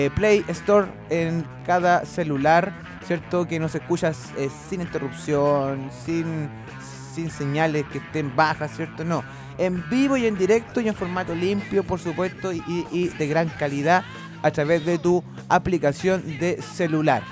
Play Store en cada celular, ¿cierto? Que nos escuchas sin interrupción, sin señales que estén bajas, ¿cierto? No, en vivo y en directo y en formato limpio, por supuesto, y de gran calidad a través de tu aplicación de celular.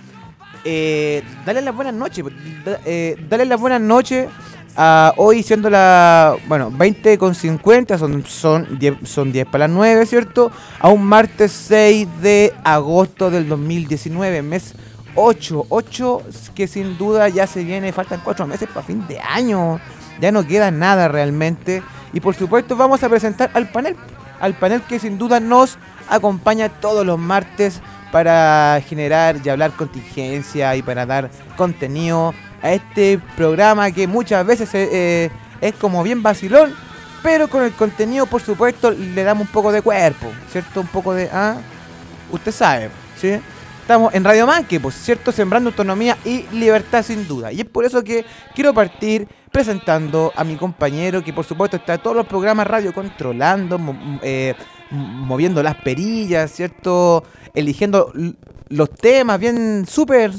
Dale las buenas noches, dale las buenas noches a hoy siendo la, bueno, 20:50, son 10 para las 9, ¿cierto? A un martes 6 de agosto del 2019, mes 8 que sin duda ya se viene, faltan 4 meses para fin de año, ya no queda nada realmente. Y por supuesto vamos a presentar al panel que sin duda nos acompaña todos los martes para generar y hablar contingencia y para dar contenido a este programa que muchas veces es como bien vacilón, pero con el contenido por supuesto le damos un poco de cuerpo, ¿cierto? Un poco de... usted sabe, ¿sí? Estamos en Radio Manque, pues, ¿cierto? Sembrando autonomía y libertad sin duda. Y es por eso que quiero partir presentando a mi compañero que por supuesto está en todos los programas radio controlando, moviendo las perillas, ¿cierto? Eligiendo los temas, bien súper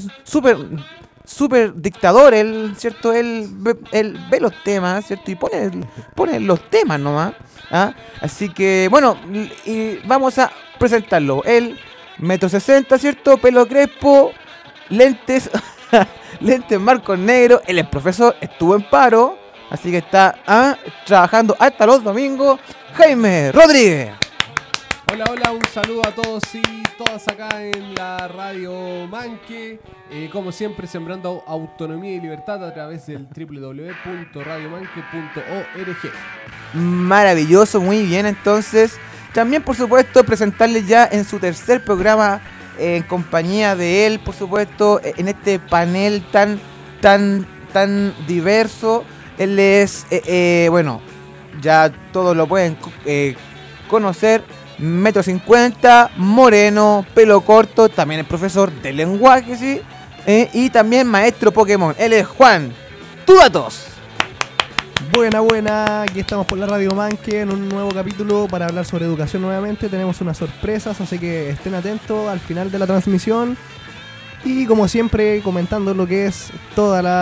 dictador, él, ¿cierto? Él ve los temas, ¿cierto? Y pone los temas nomás. Así que, bueno, y vamos a presentarlo. Él, 1,60 m, ¿cierto? Pelo crespo, lentes, lentes marcos negros. Él es profesor, estuvo en paro, así que está trabajando hasta los domingos. Jaime Rodríguez. Hola, un saludo a todos y todas acá en la Radio Manque, como siempre sembrando autonomía y libertad a través del www.radiomanque.org. Maravilloso, muy bien. Entonces, también por supuesto presentarles ya en su tercer programa en compañía de él, por supuesto, en este panel tan diverso. Él es, bueno, ya todos lo pueden conocer. 1,50 m, moreno, pelo corto, también es profesor de lenguaje, ¿sí? Y también maestro Pokémon. Él es Juan Tudatos. Buena, aquí estamos por la Radio Manque en un nuevo capítulo para hablar sobre educación nuevamente. Tenemos unas sorpresas, así que estén atentos al final de la transmisión. Y como siempre, comentando lo que es todo el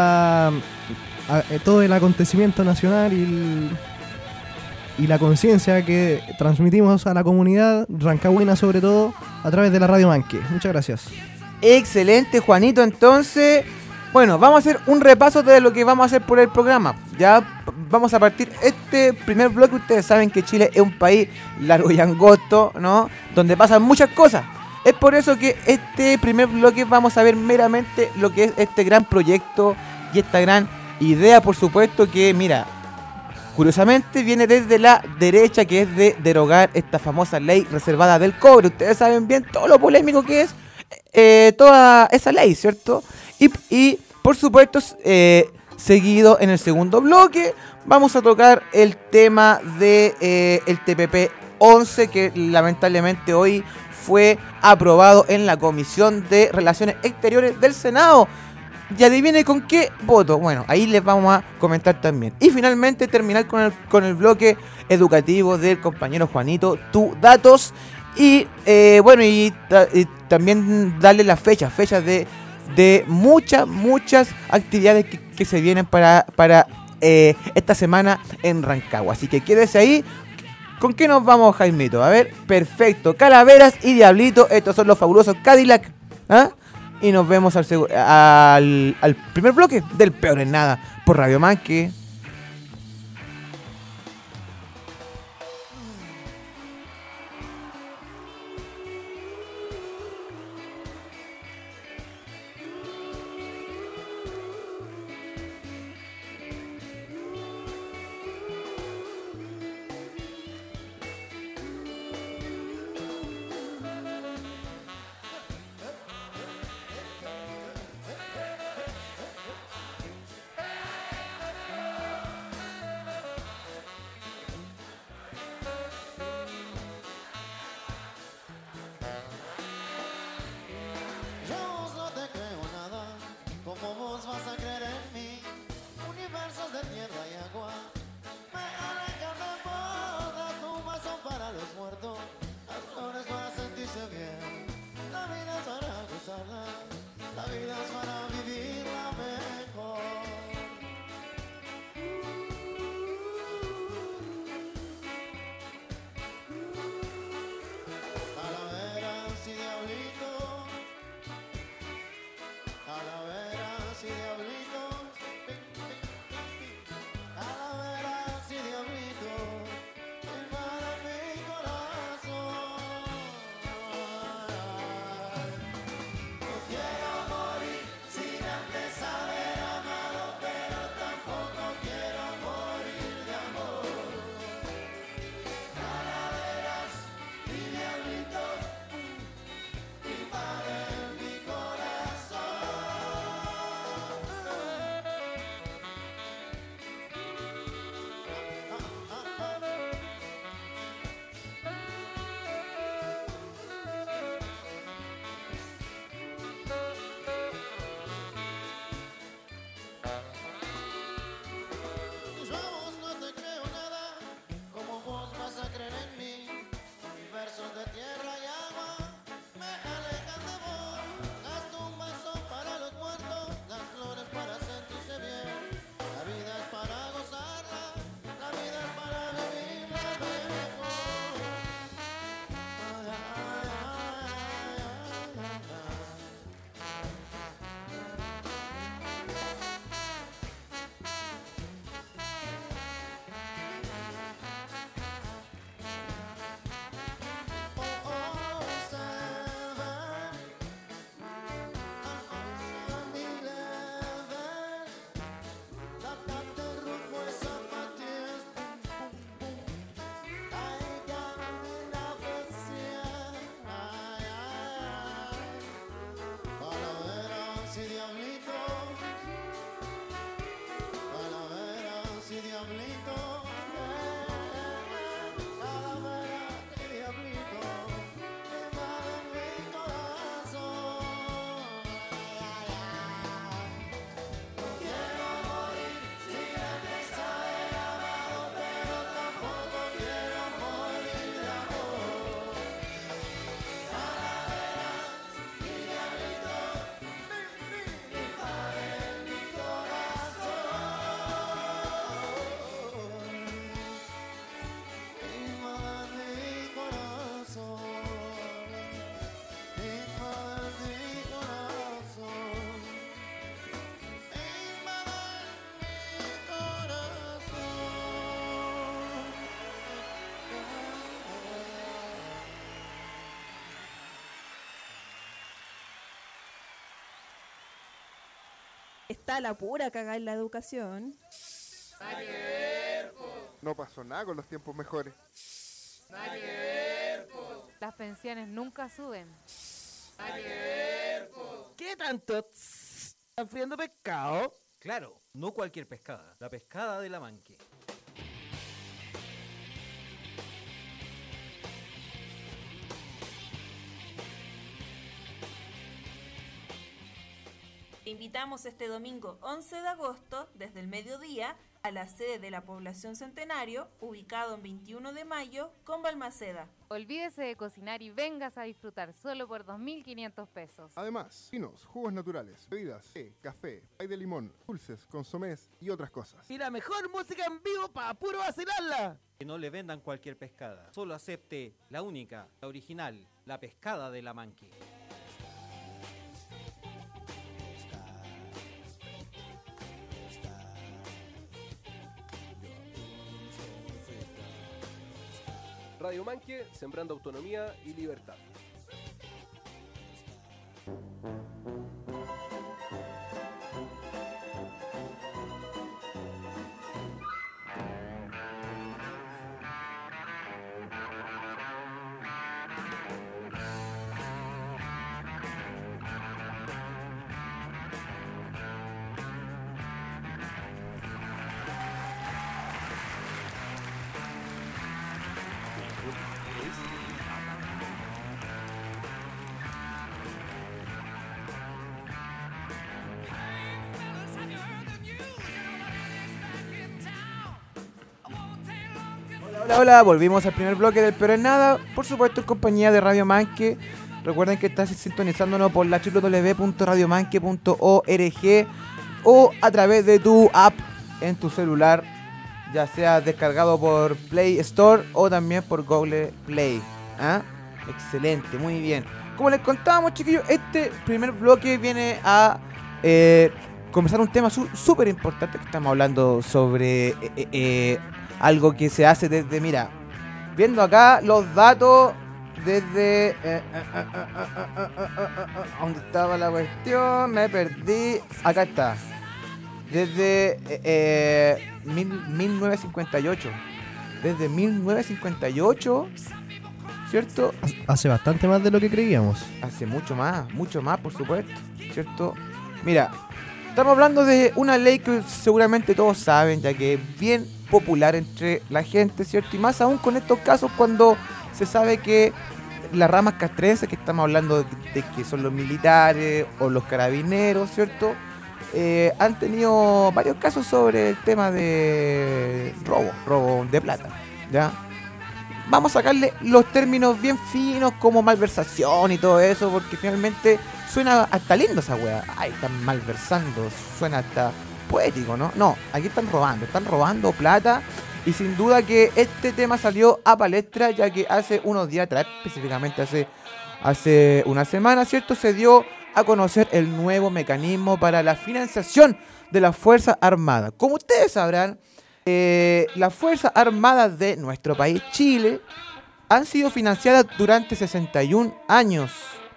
acontecimiento nacional y la conciencia que transmitimos a la comunidad rancagüina, sobre todo a través de la Radio Manque. Muchas gracias. Excelente, Juanito. Entonces, bueno, vamos a hacer un repaso de lo que vamos a hacer por el programa. Ya vamos a partir este primer bloque. Ustedes saben que Chile es un país largo y angosto, ¿no? Donde pasan muchas cosas. Es por eso que este primer bloque vamos a ver meramente lo que es este gran proyecto y esta gran idea, por supuesto, que, mira, curiosamente viene desde la derecha, que es de derogar esta famosa ley reservada del cobre. Ustedes saben bien todo lo polémico que es toda esa ley, ¿cierto? Y por supuesto, seguido en el segundo bloque, vamos a tocar el tema de el TPP 11, que lamentablemente hoy fue aprobado en la Comisión de Relaciones Exteriores del Senado. Y adivine con qué voto. Bueno, ahí les vamos a comentar también. Y finalmente terminar con el bloque educativo del compañero Juanito Tudatos. Y bueno, y también darle las fechas de muchas actividades que se vienen para esta semana en Rancagua. Así que quédese ahí. ¿Con qué nos vamos, Jaimito? A ver, perfecto. Calaveras y Diablito. Estos son los fabulosos Cadillac. Y nos vemos al primer bloque del Peor en Nada por Radio Manque. está la pura cagada en la educación. No pasó nada con los tiempos mejores. Las pensiones nunca suben. ¿Qué tanto? ¿Están friendo pescado? Claro, no cualquier pescada, la pescada de la Manque. Te invitamos este domingo 11 de agosto, desde el mediodía, a la sede de la Población Centenario, ubicado en 21 de mayo, con Balmaceda. Olvídese de cocinar y vengas a disfrutar solo por 2.500 pesos. Además, vinos, jugos naturales, bebidas, té, café, pay de limón, dulces, consomés y otras cosas. Y la mejor música en vivo para puro vacilarla. Que no le vendan cualquier pescada, solo acepte la única, la original, la pescada de la Manque. Radio Manque, sembrando autonomía y libertad. Hola, volvimos al primer bloque del Pero en Nada, por supuesto en compañía de Radio Manque. Recuerden que estás sintonizándonos por la www.radiomanque.org o a través de tu app en tu celular, ya sea descargado por Play Store o también por Google Play. ¿Ah? Excelente, muy bien. Como les contábamos, chiquillos, este primer bloque viene a conversar un tema súper importante, que estamos hablando sobre algo que se hace desde, mira, viendo acá los datos desde... ¿dónde estaba la cuestión? Me perdí. Acá está. Desde 1958. Desde 1958, ¿cierto? Hace bastante más de lo que creíamos. Hace mucho más, por supuesto, ¿cierto? Mira, estamos hablando de una ley que seguramente todos saben, ya que es bien popular entre la gente, ¿cierto? Y más aún con estos casos cuando se sabe que las ramas castrenses, que estamos hablando de que son los militares o los carabineros, ¿cierto? Han tenido varios casos sobre el tema de robo de plata, ¿ya? Vamos a sacarle los términos bien finos como malversación y todo eso, porque finalmente suena hasta lindo esa wea. Ay, están malversando, suena hasta poético, ¿no? No, aquí están robando plata. Y sin duda que este tema salió a palestra, ya que hace unos días atrás, específicamente hace una semana, ¿cierto? Se dio a conocer el nuevo mecanismo para la financiación de las Fuerzas Armadas. Como ustedes sabrán, las Fuerzas Armadas de nuestro país, Chile, han sido financiadas durante 61 años.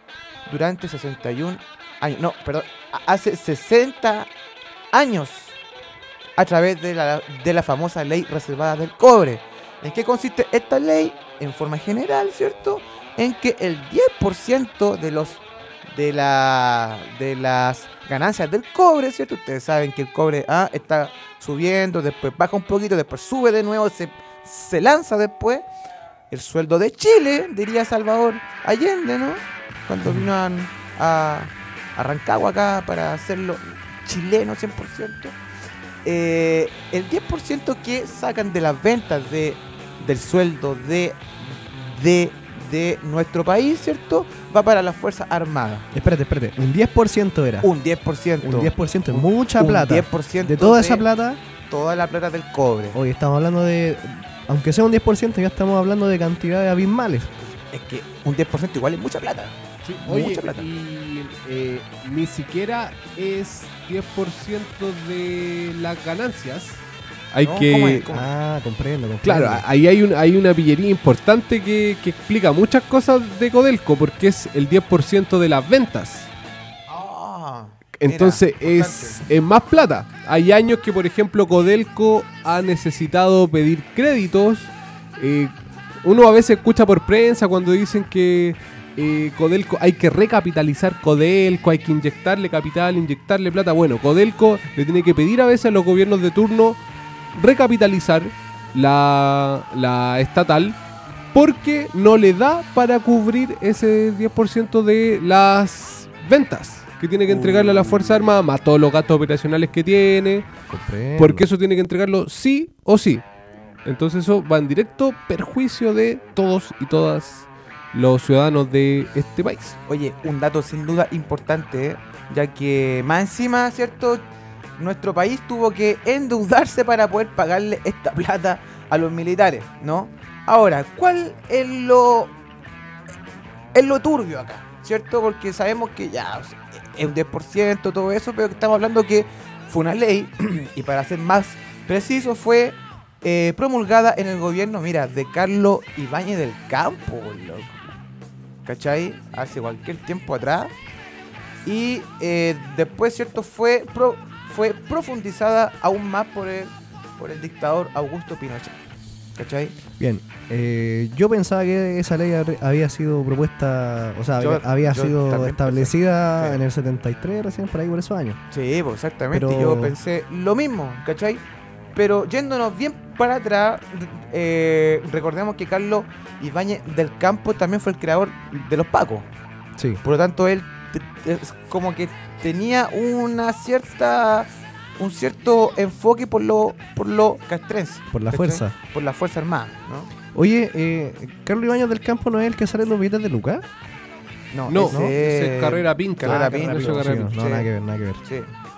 Hace 60 años. A través de la famosa ley reservada del cobre. ¿En qué consiste esta ley? En forma general, ¿cierto? En que el 10% de las ganancias del cobre, ¿cierto? Ustedes saben que el cobre está subiendo, después baja un poquito, después sube de nuevo, se lanza después. El sueldo de Chile, diría Salvador Allende, ¿no? Cuando vino a Rancagua acá para hacerlo chileno 100%. El 10% que sacan de las ventas del sueldo de nuestro país, ¿cierto? Va para las Fuerzas Armadas. Espérate, un 10% era. Un 10%. Un 10% es mucha plata. Un 10% de toda esa plata. Toda la plata del cobre. Hoy estamos hablando de, aunque sea un 10%, ya estamos hablando de cantidades abismales. Es que un 10% igual es mucha plata. Sí, oye, mucha plata. Y ni siquiera es 10% de las ganancias. Hay No, que... ¿cómo es? Comprendo. Claro, ahí hay una pillería importante que explica muchas cosas de Codelco, porque es el 10% de las ventas. Entonces Mira, es más plata. Hay años que, por ejemplo, Codelco ha necesitado pedir créditos. Uno a veces escucha por prensa cuando dicen que Codelco hay que recapitalizar Codelco, hay que inyectarle capital, inyectarle plata. Bueno, Codelco le tiene que pedir a veces a los gobiernos de turno recapitalizar la estatal porque no le da para cubrir ese 10% de las ventas que tiene que entregarle a la Fuerza Armada, más todos los gastos operacionales que tiene, Comprendo. porque eso tiene que entregarlo sí o sí. Entonces eso va en directo perjuicio de todos y todas los ciudadanos de este país. Oye, un dato sin duda importante, ya que más encima, ¿cierto? Nuestro país tuvo que endeudarse para poder pagarle esta plata a los militares, ¿no? Ahora, ¿cuál es lo turbio acá? ¿Cierto? Porque sabemos que ya o sea, es un 10%, todo eso, pero estamos hablando que fue una ley, y para ser más preciso, fue promulgada en el gobierno, mira, de Carlos Ibáñez del Campo, loco. ¿Cachai? Hace cualquier tiempo atrás. Y después, ¿cierto? Fue profundizada aún más por el dictador Augusto Pinochet. ¿Cachai? Bien, yo pensaba que esa ley había sido propuesta, o sea, Yo sido también establecida pensé, sí. en el 73, recién por ahí por esos años. Sí, pues exactamente. Pero- Yo pensé lo mismo, ¿cachai? Pero yéndonos bien para atrás, recordemos que Carlos Ibáñez del Campo también fue el creador de los Pacos. Sí. Por lo tanto, él es como que tenía un cierto enfoque por lo castrense. Por la ¿cachai? fuerza. Por la Fuerza Armada, ¿no? Oye, ¿Carlos Ibáñez del Campo no es el que sale en los billetes de Lucas? No, ese es Carrera Pinto. Carrera Pinto, Pinto, Carrera Sí, Pinto. no, Sí. nada que ver, nada que ver. Sí.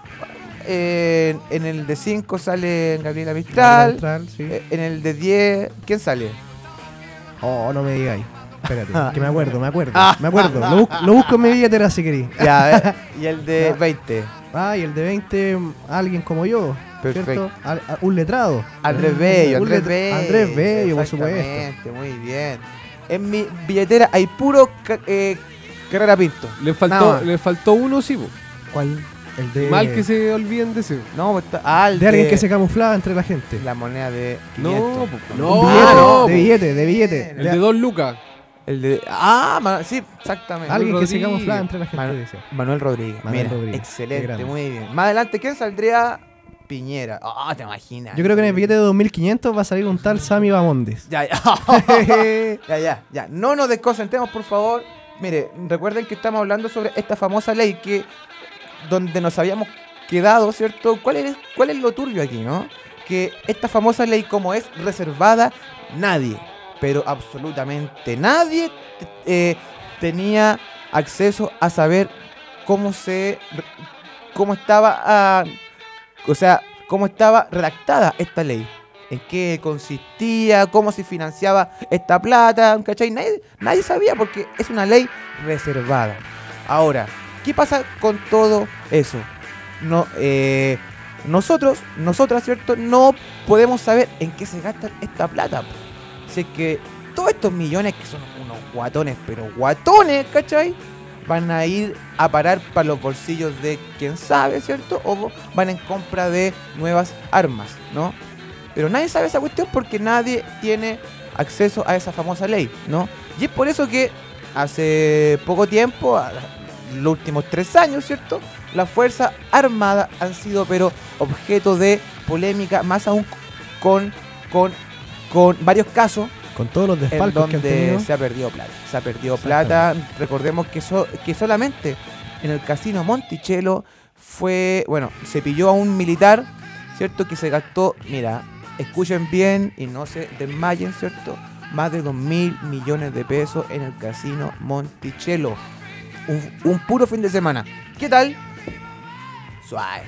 En el de 5 sale Gabriela Mistral. Mistral, sí. En el de 10, ¿quién sale? Oh, no me digáis. Espérate, que me acuerdo. Lo busco en mi billetera si querí. Ya, a ver, y el de Ya. 20. Ah, y el de 20, alguien como yo. Perfecto. ¿Cierto? Un letrado. Andrés Bello, Un Andrés let- Bello. Andrés Bello, por supuesto. Exactamente, muy bien. En mi billetera hay puro Carrera Pinto. Nada más. Le faltó uno, sí, po. ¿Cuál? El de. Mal que se olviden de ese. No, pues está el De alguien que se camuflaba entre la gente. La moneda de No, 500. po, Un no, billete, no, de po. billete, de billete. El de 2 lucas. El de... sí, exactamente. Alguien que se Rodríguez. camuflaba entre la gente. Manu- decía. Manuel Rodríguez. Manuel Mira, Rodríguez. Qué excelente, grande. muy bien. Más adelante, ¿quién saldría? Piñera. Te imaginas. Yo creo que en el billete de 2500 va a salir un tal Sammy Bamondes. Ya. Ya. No nos desconcentremos, por favor. Mire, recuerden que estamos hablando sobre esta famosa ley donde nos habíamos quedado, ¿cierto? ¿Cuál es lo turbio aquí, no? Que esta famosa ley, como es reservada, nadie, pero absolutamente nadie tenía acceso a saber cómo estaba redactada esta ley, en qué consistía, cómo se financiaba esta plata, ¿cachai? Nadie sabía porque es una ley reservada. Ahora, ¿qué pasa con todo eso? Nosotras, ¿cierto? No podemos saber en qué se gasta esta plata. Si es que todos estos millones que son unos guatones, pero guatones, ¿cachai? Van a ir a parar para los bolsillos de quién sabe, ¿cierto? O van en compra de nuevas armas, ¿no? Pero nadie sabe esa cuestión porque nadie tiene acceso a esa famosa ley, ¿no? Y es por eso que hace poco tiempo, los últimos 3 años, ¿cierto? Las Fuerzas Armadas han sido pero objeto de polémica, más aún con varios casos Con todos los en desfalcos que han donde tenido. se ha perdido plata. Se ha perdido plata. Recordemos que solamente en el casino Monticello se pilló a un militar, ¿cierto? Que se gastó, mira, escuchen bien y no se desmayen, ¿cierto? Más de 2.000 millones de pesos en el casino Monticello. Un puro fin de semana. ¿Qué tal? Suave.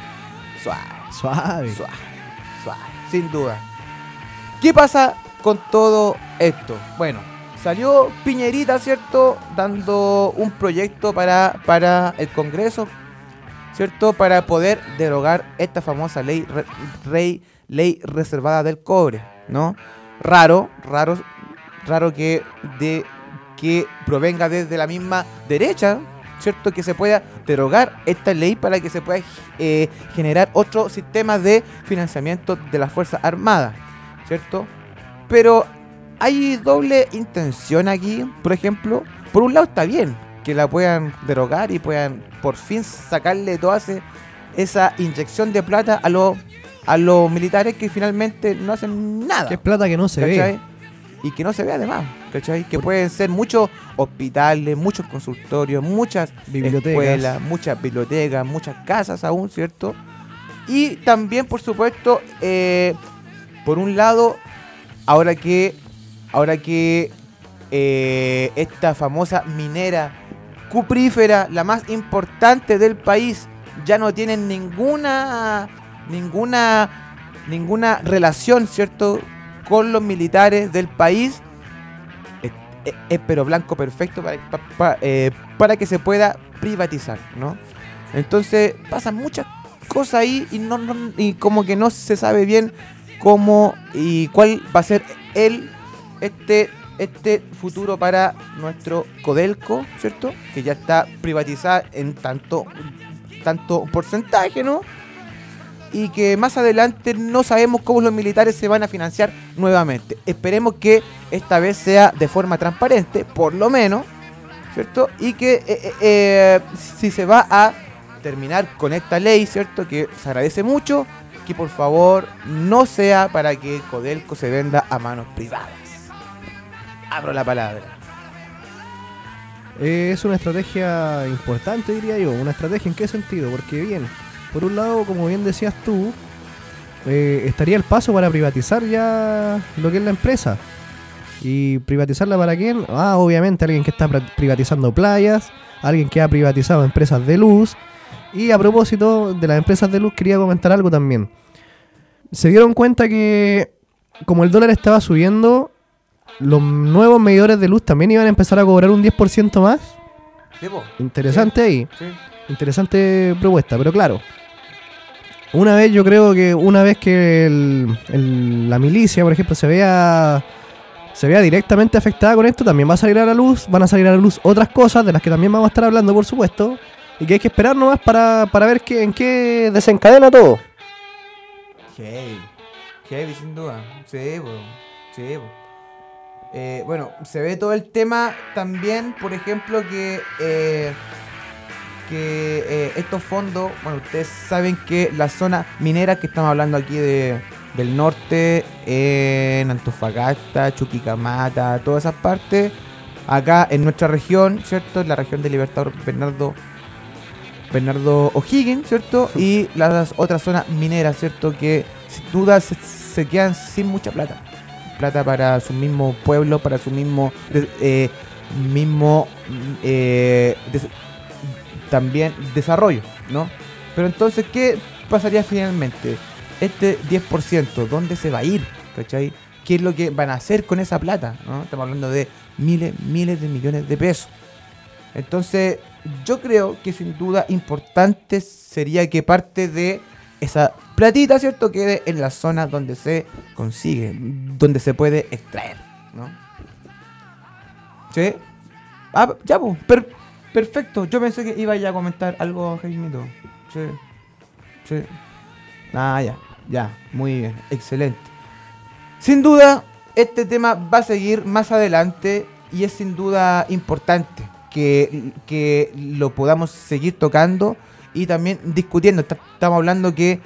Sin duda. ¿Qué pasa con todo esto? Bueno, salió Piñerita, ¿cierto? Dando un proyecto para el Congreso, ¿cierto? Para poder derogar esta famosa ley reservada del cobre, ¿no? Raro que provenga desde la misma derecha, ¿cierto? Que se pueda derogar esta ley para que se pueda generar otro sistema de financiamiento de las Fuerzas Armadas, ¿cierto? Pero hay doble intención aquí, por ejemplo. Por un lado está bien que la puedan derogar y puedan por fin sacarle toda esa inyección de plata a los militares que finalmente no hacen nada. Que es plata que no se ¿cachai? ve. Y que no se ve además, ¿cachai? Que pueden ser muchos hospitales, muchos consultorios, muchas escuelas, muchas bibliotecas, muchas casas aún, ¿cierto? Y también, por supuesto, por un lado, ahora que esta famosa minera cuprífera, la más importante del país, ya no tiene ninguna relación, ¿cierto?, con los militares del país, es pero blanco perfecto para que se pueda privatizar, ¿no? Entonces pasan muchas cosas ahí y como que no se sabe bien cómo y cuál va a ser este futuro para nuestro Codelco, ¿cierto? Que ya está privatizada en tanto porcentaje, ¿no? Y que más adelante no sabemos cómo los militares se van a financiar nuevamente. Esperemos que esta vez sea de forma transparente, por lo menos, ¿cierto? Y que si se va a terminar con esta ley, ¿cierto?, que se agradece mucho, que por favor no sea para que Codelco se venda a manos privadas. Abro la palabra. Es una estrategia importante, diría yo. ¿Una estrategia en qué sentido? Porque bien, por un lado, como bien decías tú, estaría el paso para privatizar ya lo que es la empresa. ¿Y privatizarla para quién? Obviamente alguien que está privatizando playas, alguien que ha privatizado empresas de luz. Y a propósito de las empresas de luz, quería comentar algo también. Se dieron cuenta que como el dólar estaba subiendo, los nuevos medidores de luz también iban a empezar a cobrar un 10% más. ¿Sí, po? Interesante ahí. Sí. Interesante propuesta, pero claro, yo creo que una vez que la milicia, por ejemplo, se vea directamente afectada con esto, también van a salir a la luz otras cosas de las que también vamos a estar hablando, por supuesto, y que hay que esperar nomás para ver en qué desencadena todo. Heavy, sin duda. Sí, po. Sí, po. Bueno, se ve todo el tema también, por ejemplo, que estos fondos, bueno, ustedes saben que la zona minera que estamos hablando aquí del norte, en Antofagasta, Chuquicamata, todas esas partes, acá en nuestra región, ¿cierto? En la región de Libertador Bernardo O'Higgins, ¿cierto? Y las otras zonas mineras, ¿cierto? Que sin duda se quedan sin mucha plata para su mismo pueblo, para su mismo también desarrollo, ¿no? Pero entonces, ¿qué pasaría finalmente? Este 10%, ¿dónde se va a ir? ¿Cachai? ¿Qué es lo que van a hacer con esa plata? ¿No? Estamos hablando de miles de millones de pesos. Entonces, yo creo que sin duda importante sería que parte de esa platita, ¿cierto?, quede en la zona donde se consigue, donde se puede extraer, ¿no? ¿Sí? Ya, pues, perfecto. Yo pensé que iba ya a comentar algo, Jaimito. Sí. Ya, muy bien, excelente. Sin duda, este tema va a seguir más adelante y es sin duda importante que lo podamos seguir tocando y también discutiendo. Estamos hablando que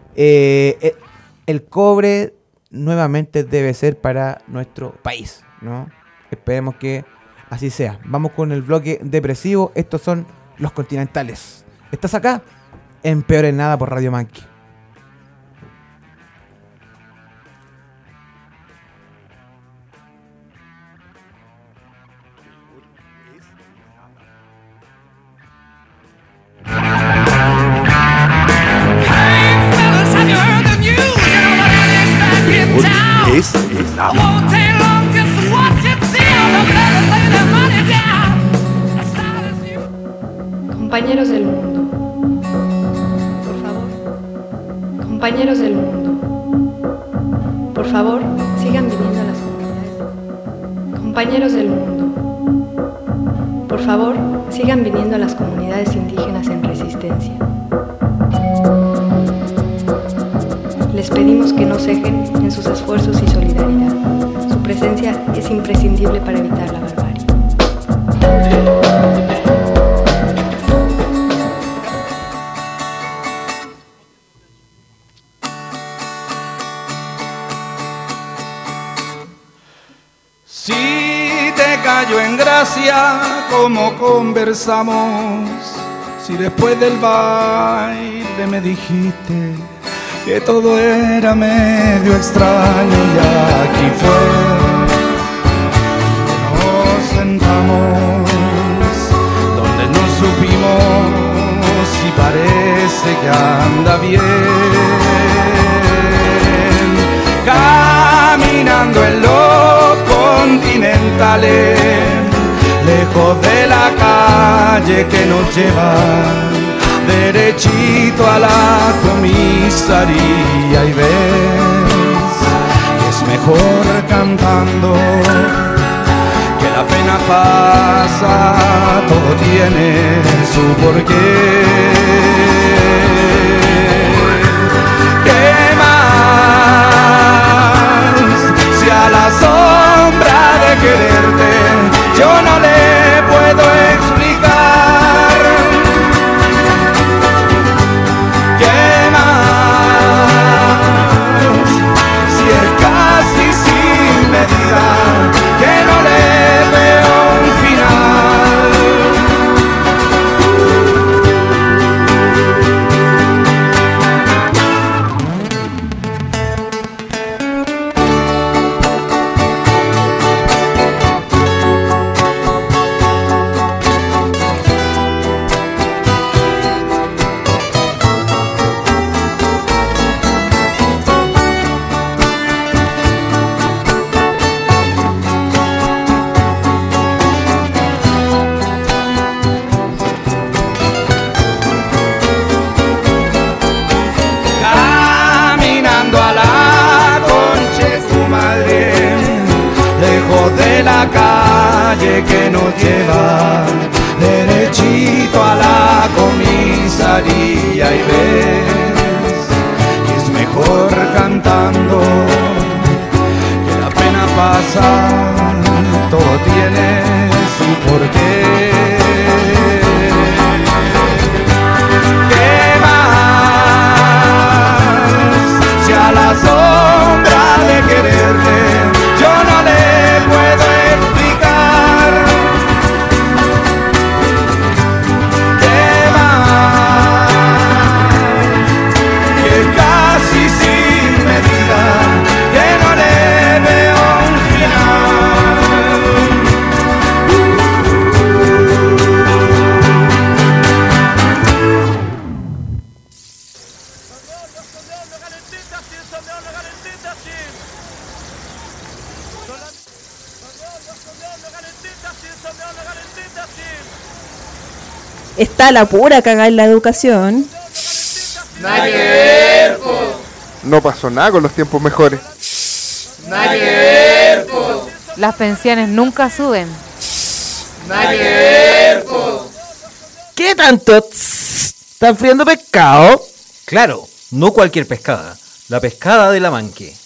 el cobre nuevamente debe ser para nuestro país, ¿no? Esperemos que así sea. Vamos con el bloque depresivo. Estos son los Continentales. ¿Estás acá? En Peor en Nada por Radio Monkey. Compañeros del mundo, por favor. Compañeros del mundo, por favor, sigan viniendo a las comunidades. Compañeros del mundo, Por favor, sigan viniendo a las comunidades indígenas en resistencia. Les pedimos que no cejen en sus esfuerzos y solidaridad. Su presencia es imprescindible para evitar la barbarie. Si te cayó en gracia como conversamos, si después del baile me dijiste que todo era medio extraño y aquí fue que nos sentamos donde no supimos si parece que anda bien, caminando en los continentales, lejos de la calle que nos lleva derechito a la comisaría, y ves que es mejor cantando, que la pena pasa, todo tiene su porqué. ¿Qué más? Si a la sombra de quererte yo no le puedo explicar. ¿Qué más? Si es casi sin medida que no le veo un final. La calle que nos lleva derechito a la comisaría, y ves que es mejor cantando, que la pena pasa, todo tiene su porqué. ¿Qué más? Si a la sombra de quererte yo no le puedo explicar. ¿Qué más? Que casi sin medida que no le veo un final. Está la pura cagada en la educación. Nada que ver, po. No pasó nada con los tiempos mejores. Nada que ver, po. Las pensiones nunca suben. Nada que ver, po. ¿Qué tanto? ¿Están friendo pescado? Claro, no cualquier pescada. La pescada de la Manque.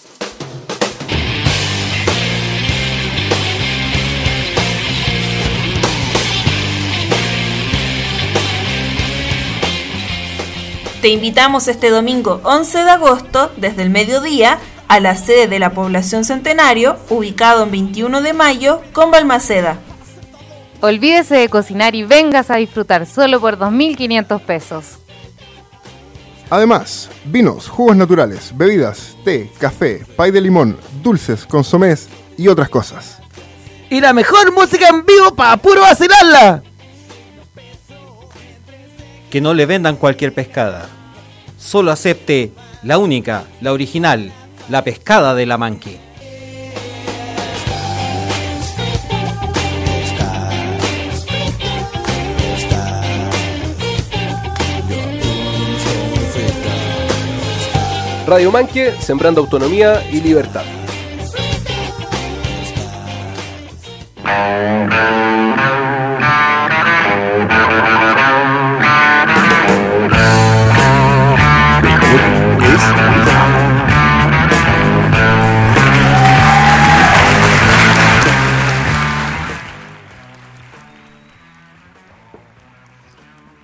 Te invitamos este domingo 11 de agosto, desde el mediodía, a la sede de la Población Centenario, ubicado en 21 de mayo, con Balmaceda. Olvídese de cocinar y vengas a disfrutar solo por 2.500 pesos. Además, vinos, jugos naturales, bebidas, té, café, pay de limón, dulces, consomés y otras cosas. Y la mejor música en vivo para puro vacilarla. Que no le vendan cualquier pescada. Solo acepte la única, la original, la pescada de la Manque. Radio Manque, sembrando autonomía y libertad.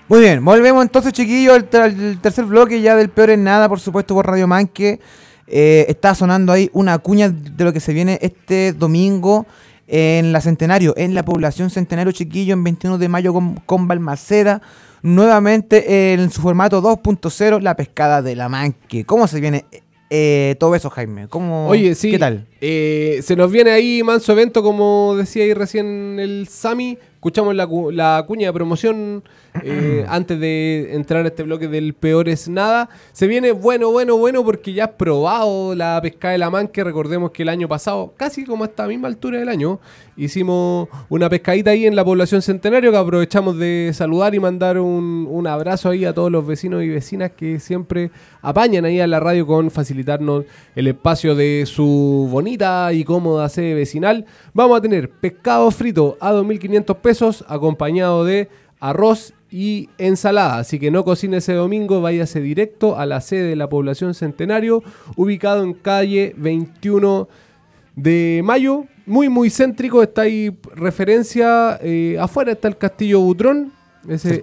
Muy bien, volvemos entonces, chiquillos, al tercer bloque ya del Peor en Nada, por supuesto, por Radio Manque. Está sonando ahí una cuña de lo que se viene este domingo en la Centenario, en la población Centenario, chiquillo, en 21 de mayo con Balmaceda. Nuevamente en su formato 2.0, la pescada de la Manque. ¿Cómo se viene todo eso, Jaime? Oye, sí. ¿Qué tal? Se nos viene ahí manso evento, como decía ahí recién el Sami. Escuchamos la cuña de promoción antes de entrar a este bloque del Peor es Nada. Se viene bueno, porque ya has probado la pescada de la Manque. Recordemos que el año pasado, casi como a esta misma altura del año, hicimos una pescadita ahí en la población Centenario, que aprovechamos de saludar y mandar un abrazo ahí a todos los vecinos y vecinas que siempre apañan ahí a la radio con facilitarnos el espacio de su bonita y cómoda sede vecinal. Vamos a tener pescado frito a 2.500 pesos, acompañado de arroz y ensalada. Así que no cocine ese domingo, váyase directo a la sede de la población Centenario, ubicado en calle 21 de mayo. Muy céntrico, está ahí referencia. Afuera está el Castillo Butrón, ese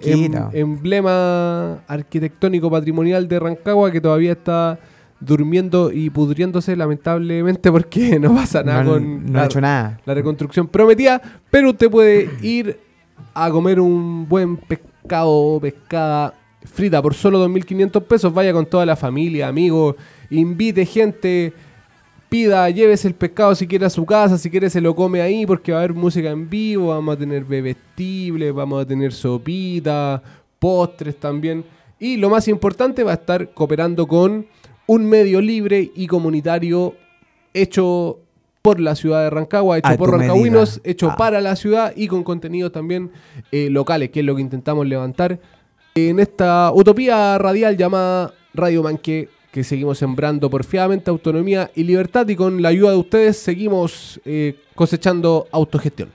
emblema arquitectónico patrimonial de Rancagua, que todavía está durmiendo y pudriéndose, lamentablemente, porque no pasa nada no ha hecho nada. La reconstrucción prometida. Pero usted puede ir a comer un buen pescada frita por solo 2.500 pesos. Vaya con toda la familia, amigos, invite gente, pida, llévese el pescado si quiere a su casa, si quiere se lo come ahí, porque va a haber música en vivo, vamos a tener bebestibles, vamos a tener sopita, postres también. Y lo más importante, va a estar cooperando con un medio libre y comunitario hecho por la ciudad de Rancagua, hecho por rancagüinos, hecho para la ciudad y con contenidos también locales, que es lo que intentamos levantar en esta utopía radial llamada Radio Manque, que seguimos sembrando porfiadamente autonomía y libertad, y con la ayuda de ustedes seguimos cosechando autogestión.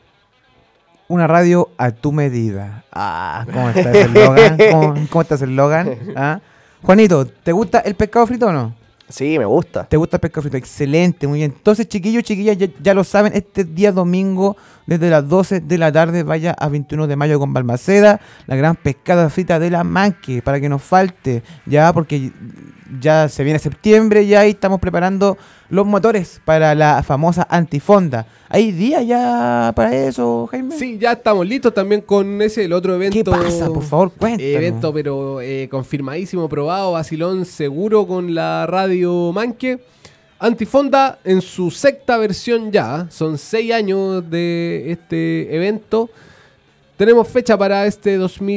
Una radio a tu medida. ¿Cómo está ese eslogan? ¿Cómo está ese eslogan? Juanito, ¿te gusta el pescado frito o no? Sí, me gusta. ¿Te gusta el pescado frito? Excelente, muy bien. Entonces, chiquillos, chiquillas, ya lo saben, este día domingo, desde las 12 de la tarde, vaya a 21 de mayo con Balmaceda, la gran pescada frita de la Manque, para que nos falte, ya, porque ya se viene septiembre, ya ahí estamos preparando los motores para la famosa antifonda. ¿Hay días ya para eso, Jaime? Sí, ya estamos listos también con el otro evento. ¿Qué pasa? Por favor, cuéntanos. Evento, pero confirmadísimo, probado, vacilón, seguro con la Radio Manque. Antifonda en su sexta versión ya. Son 6 años de este evento. Tenemos fecha para este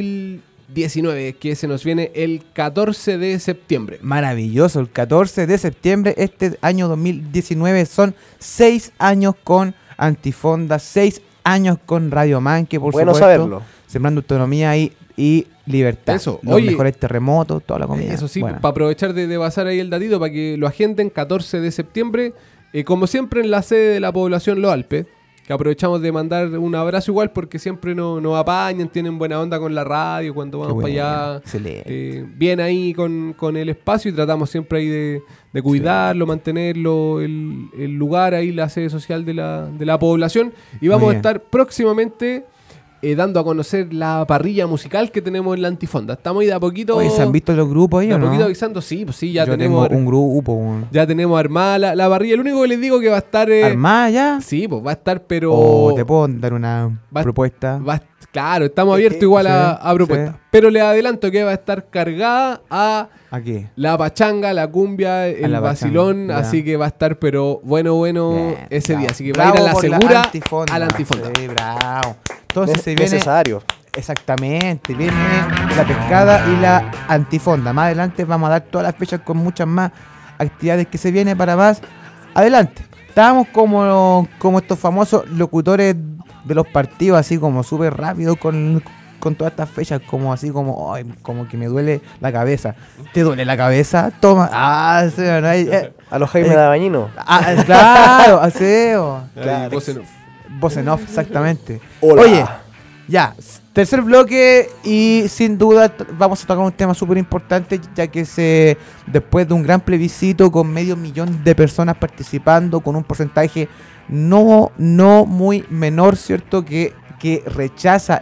2019, que se nos viene el 14 de septiembre. Maravilloso, el 14 de septiembre, este año 2019. Son 6 años con Antifonda, 6 años con Radio Manque, por supuesto. Saberlo. Sembrando autonomía y libertad. Eso, los mejores terremotos, toda la comida. Eso sí, bueno, para aprovechar de basar ahí el datito, para que lo agenden, 14 de septiembre, como siempre en la sede de la población Los Alpes, que aprovechamos de mandar un abrazo igual, porque siempre nos apañan, tienen buena onda con la radio cuando vamos para allá. Excelente. Bien ahí con el espacio, y tratamos siempre ahí de cuidarlo, mantenerlo, el lugar ahí, la sede social de la población. Y vamos a estar próximamente dando a conocer la parrilla musical que tenemos en la Antifonda. Estamos ahí de a poquito. Oye, ¿se han visto los grupos ahí o no? De a poquito avisando, sí, pues sí, ya tenemos un grupo. Ya tenemos armada la parrilla. Lo único que les digo que va a estar... ¿Armada ya? Sí, pues va a estar, pero... ¿Te puedo dar una propuesta? Claro, estamos abiertos igual a propuestas. Sí. Pero les adelanto que va a estar cargada ¿A qué? La pachanga, la cumbia, el vacilón. Así que va a estar, pero bueno, bien, ese día. Así que va a ir a la segura a la Antifonda. Sí, bravo. Entonces se viene... Necesario. Exactamente, viene la pescada y la Antifonda. Más adelante vamos a dar todas las fechas con muchas más actividades que se vienen para más adelante. Estábamos como estos famosos locutores de los partidos, así como súper rápido con todas estas fechas, como así como que me duele la cabeza. ¿Te duele la cabeza? Toma. Sí, no hay, a los Jaime Dabañino. Claro, aseo. Claro. Voz en off, exactamente. Hola. Oye, ya, tercer bloque, y sin duda vamos a tocar un tema súper importante, ya que después de un gran plebiscito con 500.000 de personas participando, con un porcentaje no muy menor, ¿cierto? Que rechaza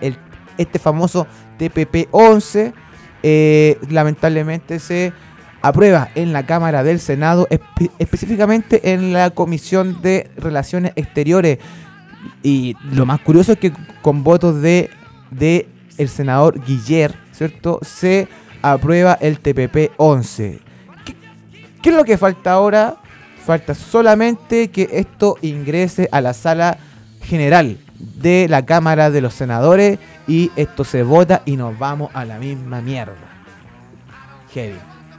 este famoso TPP-11 lamentablemente se aprueba en la Cámara del Senado, específicamente en la Comisión de Relaciones Exteriores. Y lo más curioso es que con votos de el senador Guiller, ¿cierto?, se aprueba el TPP-11. ¿Qué es lo que falta ahora? Falta solamente que esto ingrese a la sala general de la Cámara de los Senadores y esto se vota y nos vamos a la misma mierda. Heavy.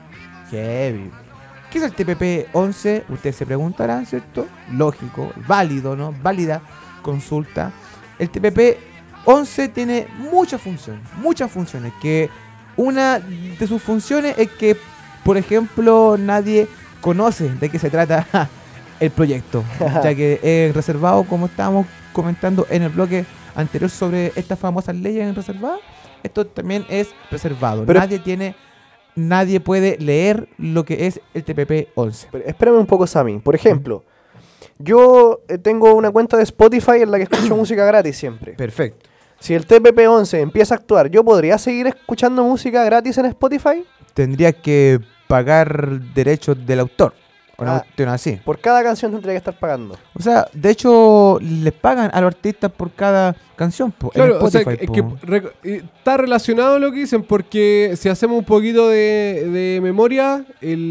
¿Qué es el TPP-11? Ustedes se preguntarán, ¿cierto? Lógico, válido, ¿no? Válida consulta. El TPP-11 tiene muchas funciones, que una de sus funciones es que, por ejemplo, nadie conoce de qué se trata el proyecto, ya que es reservado, como estábamos comentando en el bloque anterior sobre estas famosas leyes reservadas. Esto también es reservado. Pero nadie puede leer lo que es el TPP-11. Pero espérame un poco, Sammy. Por ejemplo, yo tengo una cuenta de Spotify en la que escucho música gratis siempre. Perfecto. Si el TPP-11 empieza a actuar, ¿yo podría seguir escuchando música gratis en Spotify? Tendría que pagar derechos del autor. Una cuestión así. Por cada canción tendría que estar pagando. O sea, de hecho, les pagan a los artistas por cada canción. Claro, o sea, está relacionado lo que dicen, porque si hacemos un poquito de memoria,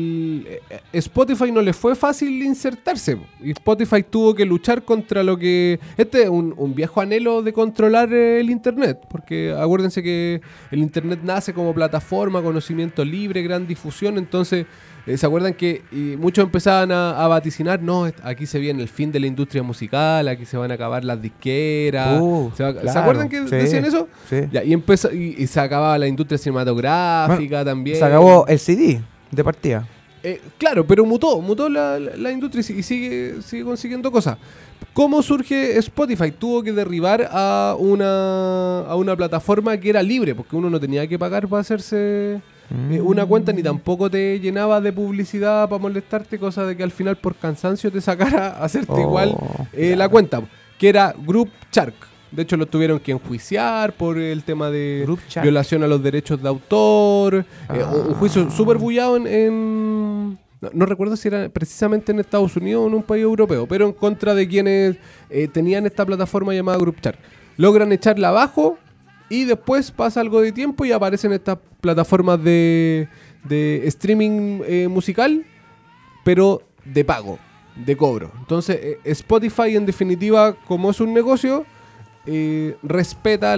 Spotify no le fue fácil insertarse. Y Spotify tuvo que luchar contra lo que... Este es un viejo anhelo de controlar el Internet, porque acuérdense que el Internet nace como plataforma, conocimiento libre, gran difusión, entonces... ¿Se acuerdan que muchos empezaban a vaticinar? No, aquí se viene el fin de la industria musical, aquí se van a acabar las disqueras. ¿Se acuerdan que decían eso? Sí. Ya, y se acababa la industria cinematográfica también. Se acabó el CD de partida. Claro, pero mutó la industria y sigue consiguiendo cosas. ¿Cómo surge Spotify? Tuvo que derribar a una plataforma que era libre, porque uno no tenía que pagar para hacerse... una cuenta, ni tampoco te llenaba de publicidad para molestarte, cosa de que al final por cansancio te sacara a hacerte igual la cuenta, que era Group Shark. De hecho lo tuvieron que enjuiciar por el tema de violación a los derechos de autor, un juicio súper bullado no recuerdo si era precisamente en Estados Unidos o en un país europeo, pero en contra de quienes tenían esta plataforma llamada Group Shark. Logran echarla abajo. Y después pasa algo de tiempo y aparecen estas plataformas de streaming musical, pero de pago, de cobro. Entonces Spotify, en definitiva, como es un negocio, respeta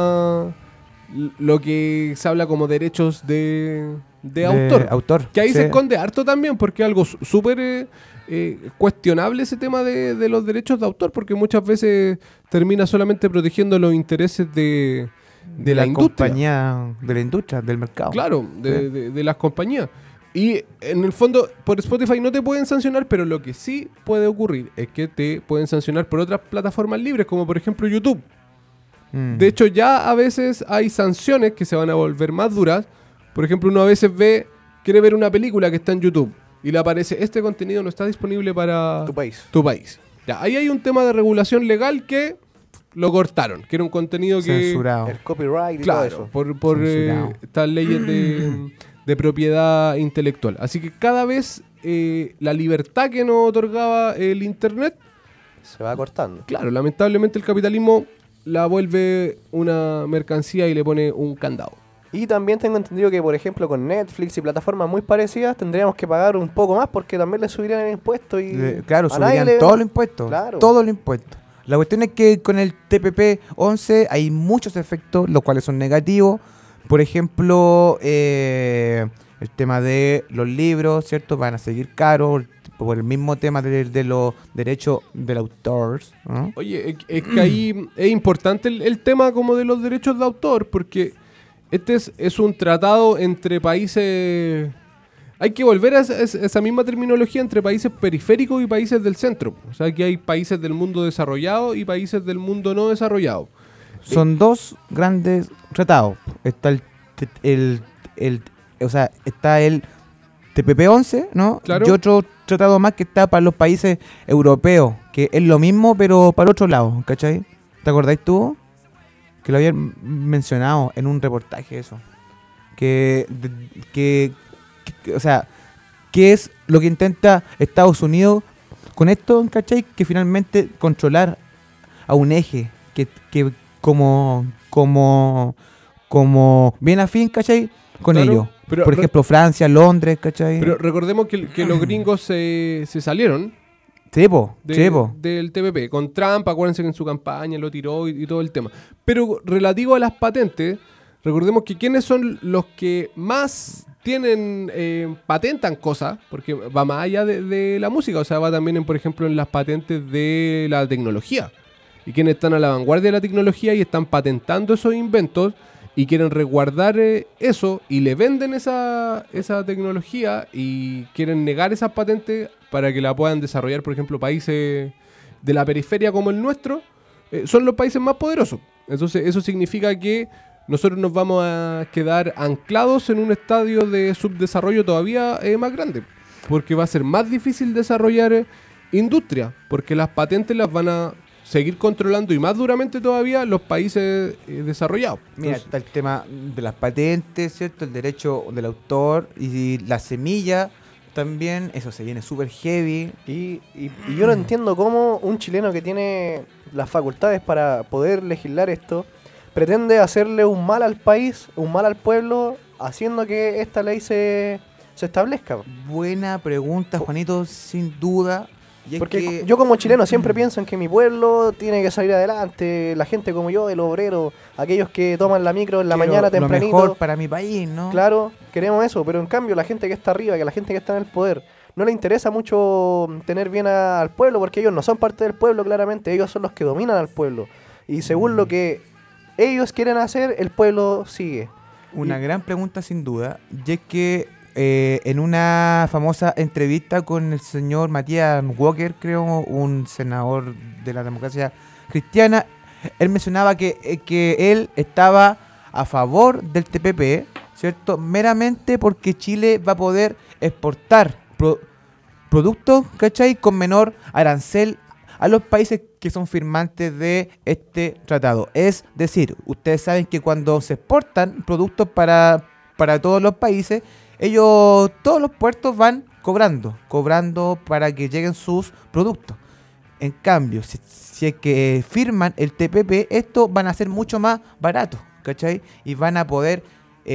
lo que se habla como derechos de autor. Que ahí se esconde harto también, porque es algo súper... cuestionable ese tema de los derechos de autor, porque muchas veces termina solamente protegiendo los intereses de la industria. Compañía, de la industria, del mercado. Claro, de las compañías. Y en el fondo, por Spotify no te pueden sancionar, pero lo que sí puede ocurrir es que te pueden sancionar por otras plataformas libres, como por ejemplo YouTube. De hecho, ya a veces hay sanciones que se van a volver más duras. Por ejemplo, uno a veces quiere ver una película que está en YouTube y le aparece, este contenido no está disponible para tu país. Ya, ahí hay un tema de regulación legal que lo cortaron, que era un contenido censurado. El copyright y todo eso. Por estas leyes de propiedad intelectual. Así que cada vez la libertad que nos otorgaba el Internet se va cortando. Claro, lamentablemente el capitalismo la vuelve una mercancía y le pone un candado. Y también tengo entendido que, por ejemplo, con Netflix y plataformas muy parecidas tendríamos que pagar un poco más porque también le subirían el impuesto. Claro, subirían todos los impuestos. Claro. Todos los impuestos. La cuestión es que con el TPP-11 hay muchos efectos, los cuales son negativos. Por ejemplo, el tema de los libros, ¿cierto? Van a seguir caros por el mismo tema de los derechos del autor, ¿no? Oye, es que ahí es importante el tema como de los derechos de autor, porque este es un tratado entre países... Hay que volver a esa misma terminología entre países periféricos y países del centro. O sea, que hay países del mundo desarrollado y países del mundo no desarrollado. Son dos grandes tratados. Está está el TPP-11, ¿no? Claro. Y otro tratado más que está para los países europeos, que es lo mismo, pero para el otro lado, ¿cachai? ¿Te acordáis tú? que lo habían mencionado en un reportaje eso. O sea, ¿qué es lo que intenta Estados Unidos con esto, ¿cachai? Que finalmente controlar a un eje que como bien afín, ¿cachai? Con Claro, ellos. pero Por ejemplo, Francia, Londres, ¿cachai? Pero recordemos que los gringos se salieron Sí, po. del TPP. Con Trump, acuérdense que en su campaña lo tiró y todo el tema. Pero relativo a las patentes, recordemos que quiénes son los que más patentan cosas, porque va más allá de la música, o sea, va también, por ejemplo, en las patentes de la tecnología. Y quienes están a la vanguardia de la tecnología y están patentando esos inventos y quieren resguardar eso y le venden esa tecnología y quieren negar esas patentes para que la puedan desarrollar, por ejemplo, países de la periferia como el nuestro, son los países más poderosos. Entonces eso significa que nosotros nos vamos a quedar anclados en un estadio de subdesarrollo todavía más grande, porque va a ser más difícil desarrollar industria, porque las patentes las van a seguir controlando y más duramente todavía los países desarrollados. Mira, está el tema de las patentes, ¿cierto? El derecho del autor y la semilla también, eso se viene súper heavy. Y yo no entiendo cómo un chileno que tiene las facultades para poder legislar esto pretende hacerle un mal al país, un mal al pueblo, haciendo que esta ley se establezca. Buena pregunta, Juanito, sin duda. Y porque yo como chileno siempre pienso en que mi pueblo tiene que salir adelante, la gente como yo, el obrero, aquellos que toman la micro en la mañana tempranito. Lo mejor para mi país, ¿no? Claro, queremos eso, pero en cambio la gente que está arriba, que la gente que está en el poder, no le interesa mucho tener bien al pueblo, porque ellos no son parte del pueblo claramente, ellos son los que dominan al pueblo. Y según lo que ellos quieren hacer, el pueblo sigue. Una gran pregunta sin duda, y es que en una famosa entrevista con el señor Matías Walker, creo, un senador de la democracia cristiana, él mencionaba que él estaba a favor del TPP, ¿cierto? Meramente porque Chile va a poder exportar productos, ¿cachai? Con menor arancel a los países que son firmantes de este tratado. Es decir, ustedes saben que cuando se exportan productos para todos los países, todos los puertos van cobrando para que lleguen sus productos. En cambio, si es que firman el TPP, estos van a ser mucho más baratos, ¿cachai? Y van a poder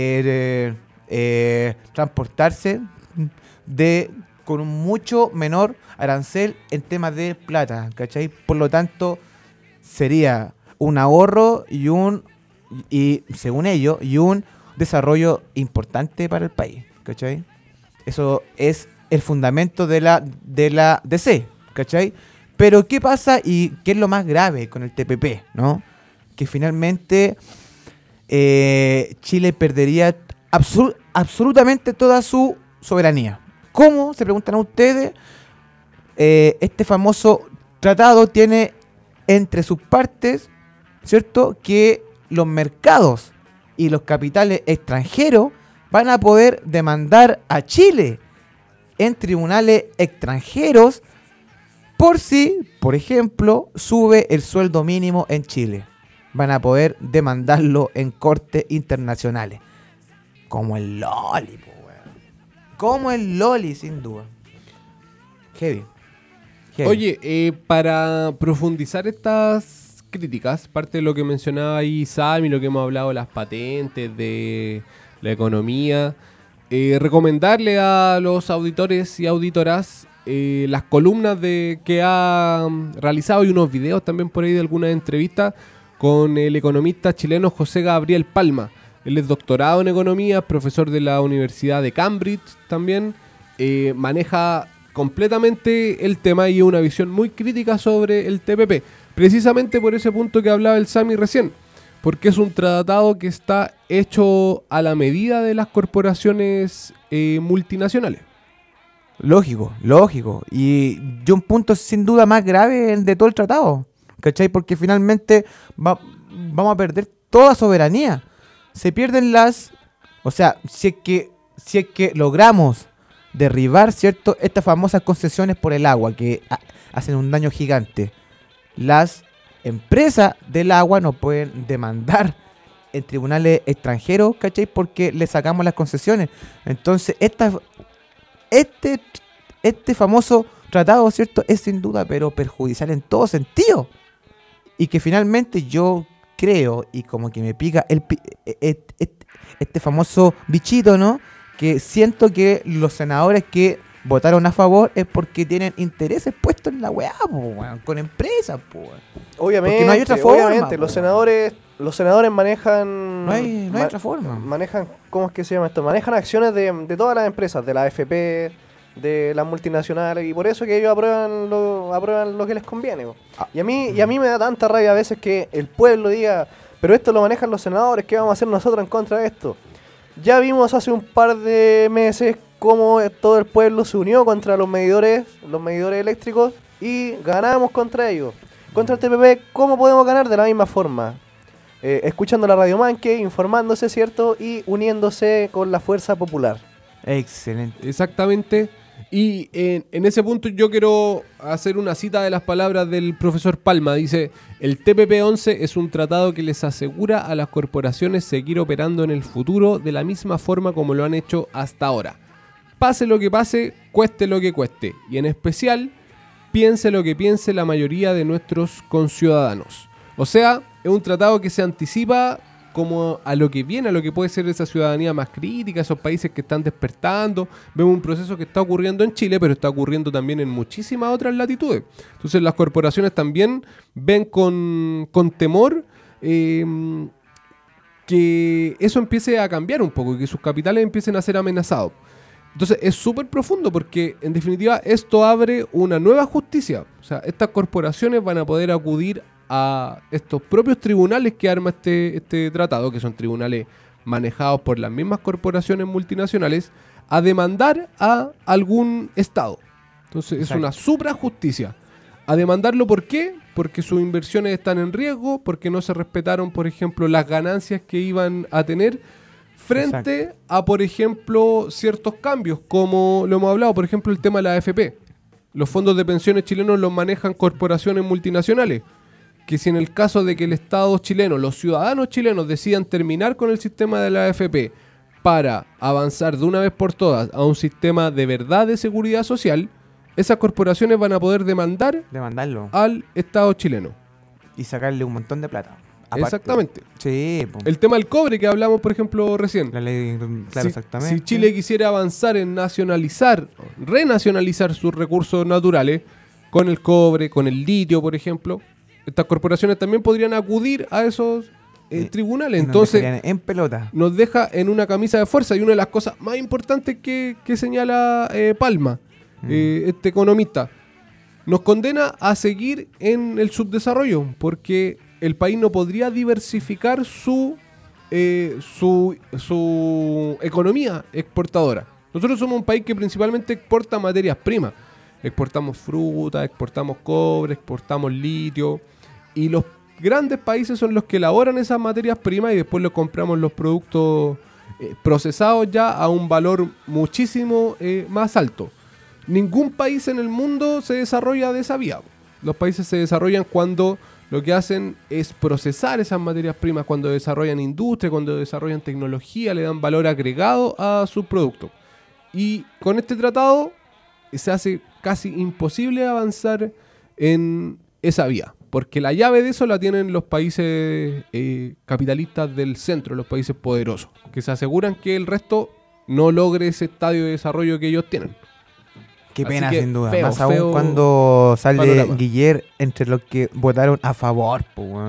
transportarse con un mucho menor arancel en temas de plata, ¿cachai? Por lo tanto, sería un ahorro y según ellos, y un desarrollo importante para el país, ¿cachai? Eso es el fundamento de la DC, ¿cachai? Pero ¿qué pasa y qué es lo más grave con el TPP, ¿no? Que finalmente Chile perdería absolutamente toda su soberanía. ¿Cómo? Se preguntan ustedes. Este famoso tratado tiene entre sus partes, ¿cierto?, que los mercados y los capitales extranjeros van a poder demandar a Chile en tribunales extranjeros por si, por ejemplo, sube el sueldo mínimo en Chile. Van a poder demandarlo en cortes internacionales. Como el Loli, como el Loli, sin duda. Heavy. Oye, para profundizar estas críticas, parte de lo que mencionaba ahí Sam y lo que hemos hablado de las patentes, de la economía, recomendarle a los auditores y auditoras las columnas que ha realizado y unos videos también por ahí de algunas entrevistas con el economista chileno José Gabriel Palma. Él es doctorado en economía, profesor de la Universidad de Cambridge también, maneja completamente el tema y una visión muy crítica sobre el TPP, precisamente por ese punto que hablaba el Sami recién, porque es un tratado que está hecho a la medida de las corporaciones multinacionales. Lógico. Y un punto sin duda más grave de todo el tratado, ¿cachai? Porque finalmente vamos a perder toda soberanía. Se pierden o sea, si es que logramos derribar, ¿cierto?, estas famosas concesiones por el agua que hacen un daño gigante. Las empresas del agua nos pueden demandar en tribunales extranjeros, ¿cachai? Porque le sacamos las concesiones. Entonces, este famoso tratado, ¿cierto? Es sin duda, pero perjudicial en todo sentido. Y que finalmente yo creo, y como que me pica este famoso bichito, ¿no? Que siento que los senadores que votaron a favor es porque tienen intereses puestos en la weá, con empresas, Obviamente, porque no hay otra forma. Obviamente, los senadores manejan... No hay otra forma. Manejan, ¿cómo es que se llama esto? Manejan acciones de todas las empresas, de la AFP, de las multinacionales, y por eso que ellos aprueban lo que les conviene. Y a mí me da tanta rabia a veces que el pueblo diga, pero esto lo manejan los senadores, ¿qué vamos a hacer nosotros en contra de esto? Ya vimos hace un par de meses cómo todo el pueblo se unió contra los medidores eléctricos y ganamos contra ellos. Contra el TPP, ¿cómo podemos ganar? De la misma forma. Escuchando la Radio Manque, informándose, ¿cierto? Y uniéndose con la fuerza popular. Excelente. Exactamente. Y en ese punto yo quiero hacer una cita de las palabras del profesor Palma. Dice, el TPP-11 es un tratado que les asegura a las corporaciones seguir operando en el futuro de la misma forma como lo han hecho hasta ahora. Pase lo que pase, cueste lo que cueste. Y en especial, piense lo que piense la mayoría de nuestros conciudadanos. O sea, es un tratado que se anticipa como a lo que viene, a lo que puede ser esa ciudadanía más crítica, esos países que están despertando. Vemos un proceso que está ocurriendo en Chile, pero está ocurriendo también en muchísimas otras latitudes. Entonces las corporaciones también ven con temor que eso empiece a cambiar un poco y que sus capitales empiecen a ser amenazados. Entonces es súper profundo porque en definitiva esto abre una nueva justicia. O sea, estas corporaciones van a poder acudir a estos propios tribunales que arma este tratado, que son tribunales manejados por las mismas corporaciones multinacionales, a demandar a algún estado. Entonces es una suprajusticia. A demandarlo, ¿por qué? Porque sus inversiones están en riesgo, porque no se respetaron, por ejemplo, las ganancias que iban a tener frente a, por ejemplo, ciertos cambios, como lo hemos hablado, por ejemplo, el tema de la AFP. Los fondos de pensiones chilenos los manejan corporaciones multinacionales, que si en el caso de que el Estado chileno, los ciudadanos chilenos decidan terminar con el sistema de la AFP para avanzar de una vez por todas a un sistema de verdad de seguridad social, esas corporaciones van a poder demandarlo al Estado chileno. Y sacarle un montón de plata. Aparte. Exactamente. Sí, el tema del cobre que hablamos, por ejemplo, recién. La ley, claro, exactamente. Si Chile quisiera avanzar en renacionalizar sus recursos naturales, con el cobre, con el litio, por ejemplo, estas corporaciones también podrían acudir a esos tribunales. Entonces, en pelota. Nos deja en una camisa de fuerza. Y una de las cosas más importantes que señala Palma, este economista, nos condena a seguir en el subdesarrollo, porque el país no podría diversificar su economía exportadora. Nosotros somos un país que principalmente exporta materias primas. Exportamos fruta, exportamos cobre, exportamos litio. Y los grandes países son los que elaboran esas materias primas y después los compramos los productos procesados ya a un valor muchísimo más alto. Ningún país en el mundo se desarrolla de esa vía. Los países se desarrollan cuando lo que hacen es procesar esas materias primas, cuando desarrollan industria, cuando desarrollan tecnología, le dan valor agregado a sus productos. Y con este tratado se hace casi imposible avanzar en esa vía, porque la llave de eso la tienen los países capitalistas del centro, los países poderosos, que se aseguran que el resto no logre ese estadio de desarrollo que ellos tienen. Qué pena, sin duda. Más aún cuando sale panorama. Guiller entre los que votaron a favor,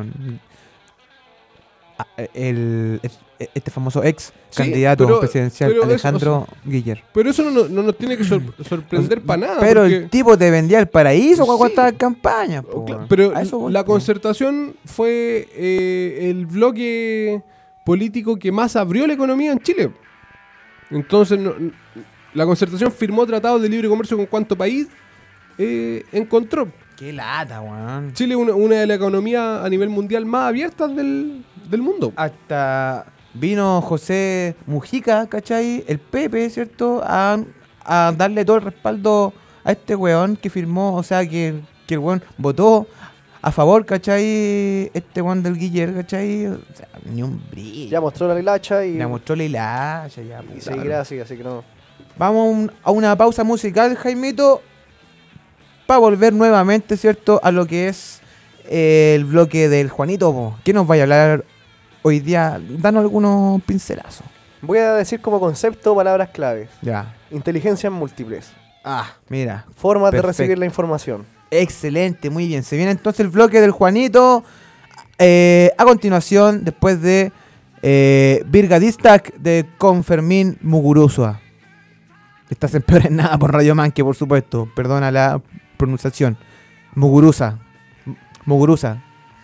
este famoso ex candidato presidencial, Alejandro Guiller. Pero eso no nos tiene que sorprender para nada. Pero el tipo te vendía el paraíso cuando estaba en campaña. Pero la Concertación fue el bloque político que más abrió la economía en Chile. Entonces, la Concertación firmó tratados de libre comercio con cuánto país encontró. Qué lata, weón. Chile es una de las economías a nivel mundial más abiertas del mundo. Hasta vino José Mujica, ¿cachai? El Pepe, ¿cierto? A darle todo el respaldo a este weón que firmó, o sea, que el weón votó a favor, ¿cachai? Este Juan del Guiller, ¿cachai? O sea, ni un brillo. Ya mostró la hilacha y... Ya mostró la hilacha, ya. Y seguirá así que no... Vamos a una pausa musical, Jaimito, para volver nuevamente, ¿cierto? A lo que es el bloque del Juanito, po. ¿Qué nos vaya a hablar hoy día? Danos algunos pincelazos. Voy a decir como concepto palabras claves. Ya. Inteligencias múltiples. Mira. Formas de recibir la información. Excelente, muy bien. Se viene entonces el bloque del Juanito. A continuación, después de Virgadistak de Confermín Muguruza. Estás en Peor en Nada por Radio Manque, por supuesto. Perdona la pronunciación. Muguruza. Muguruza.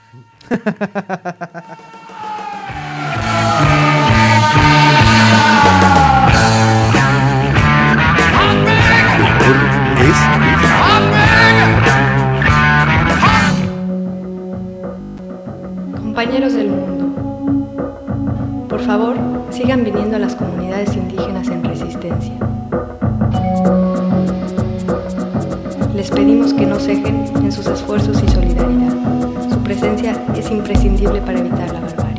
Compañeros del mundo, por favor, sigan viniendo a las comunidades indígenas en resistencia. Les pedimos que no cejen en sus esfuerzos y solidaridad. Su presencia es imprescindible para evitar la barbarie.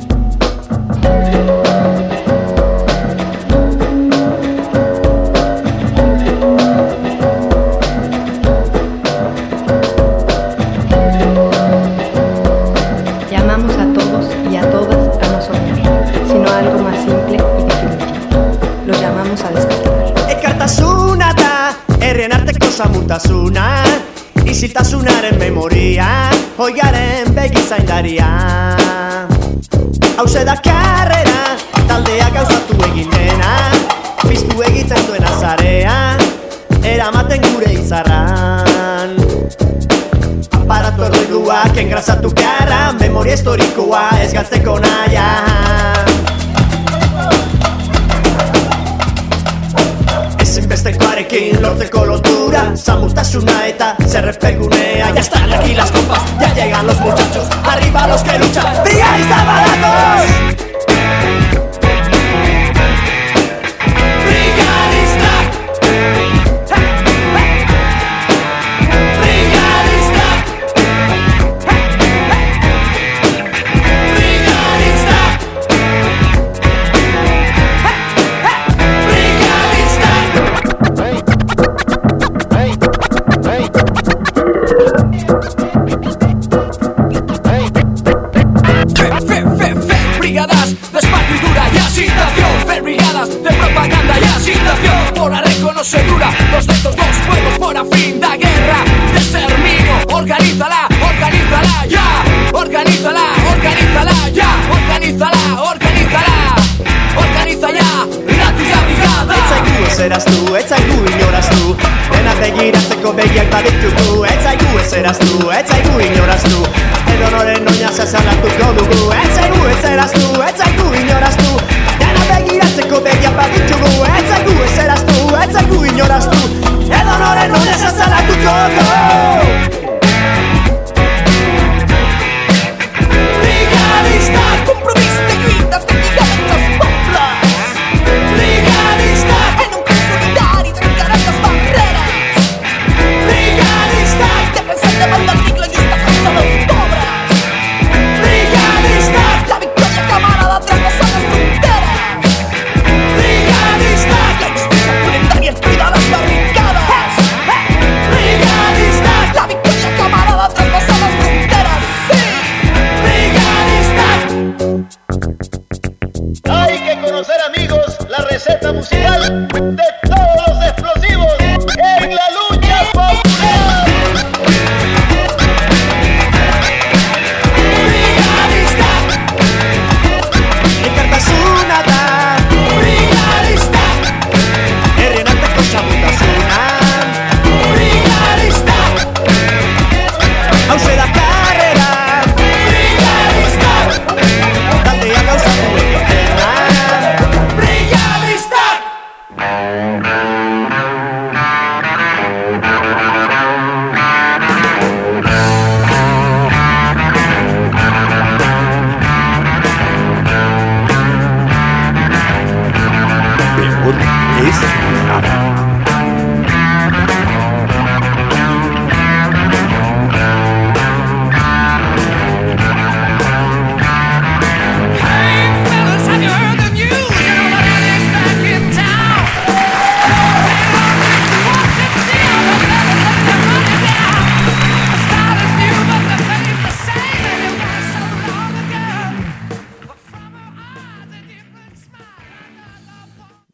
Llamamos a todos y a todas a no soñar, sino a algo más simple y definitivo. Los llamamos a despertar. Ekartasunata, errenarteko samutasuna, isiltasunaren memoria, hoigaren begizaindaria. Hauze da karrera, taldea gauzatu egin dena, piztu egiten duena zarea, eramaten gure izarran. Aparatu erdoiduak engrazatu beharra, memoria historikoa ez galtzeko naia. Ezinbestekoarekin lortzeko lotura, samurtasuna eta zerrezpegunea. Ya están aquí las copas, ya llegan los muchachos, arriba los que luchan, brigadistas baratos. Segura, los de estos dos pueblos por a fin de guerra, de exterminio. Organízala, organízala ya. Organízala, organízala ya. Organízala, organízala. Organiza ya la tuya brigada. Etzaigu ezeraz du, etzaigu inoraz du, dena begiratzeko begiak baditugu. Etzaigu ezeraz du, etzaigu inoraz du, edonoren oina zazalatuko dugu. Etzaigu ezeraz du, etzaigu inoraz du, dena begiratzeko begiak baditugu. Etzaigu ezeraz du, etzaigu inoraz du, edonoren oina zazalatuko dugu. Brigadista, compromiso de gritas de gigantes poplas. Brigadista, en un caso solidario trencarán las barreras. Brigadista, defensa de banda agrícola y esta causa los pobres. Brigadista, la victoria camarada traspasa las fronteras. Brigadista, la justicia planetaria cuida las barricadas. Brigadista.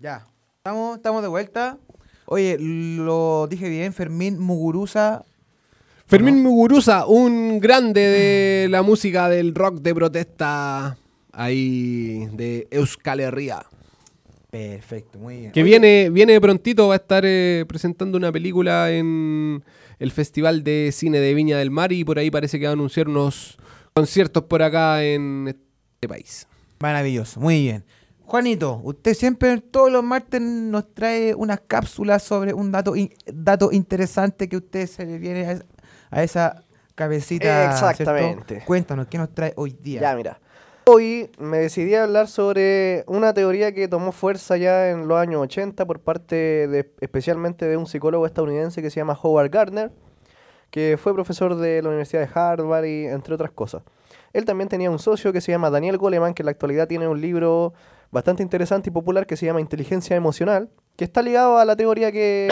Ya, estamos de vuelta. Oye, lo dije bien, Fermín Muguruza. Fermín Muguruza, un grande de la música del rock de protesta ahí de Euskal Herria. Perfecto, muy bien. Que viene prontito, va a estar presentando una película en el Festival de Cine de Viña del Mar y por ahí parece que va a anunciar unos conciertos por acá en este país. Maravilloso, muy bien. Juanito, usted siempre todos los martes nos trae unas cápsulas sobre un dato interesante que usted se le viene a esa cabecita. Exactamente. ¿Cierto? Cuéntanos, ¿qué nos trae hoy día? Ya, mira. Hoy me decidí a hablar sobre una teoría que tomó fuerza ya en los años 80 por parte especialmente de un psicólogo estadounidense que se llama Howard Gardner, que fue profesor de la Universidad de Harvard y entre otras cosas. Él también tenía un socio que se llama Daniel Goleman, que en la actualidad tiene un libro bastante interesante y popular que se llama Inteligencia Emocional, que está ligado a la teoría que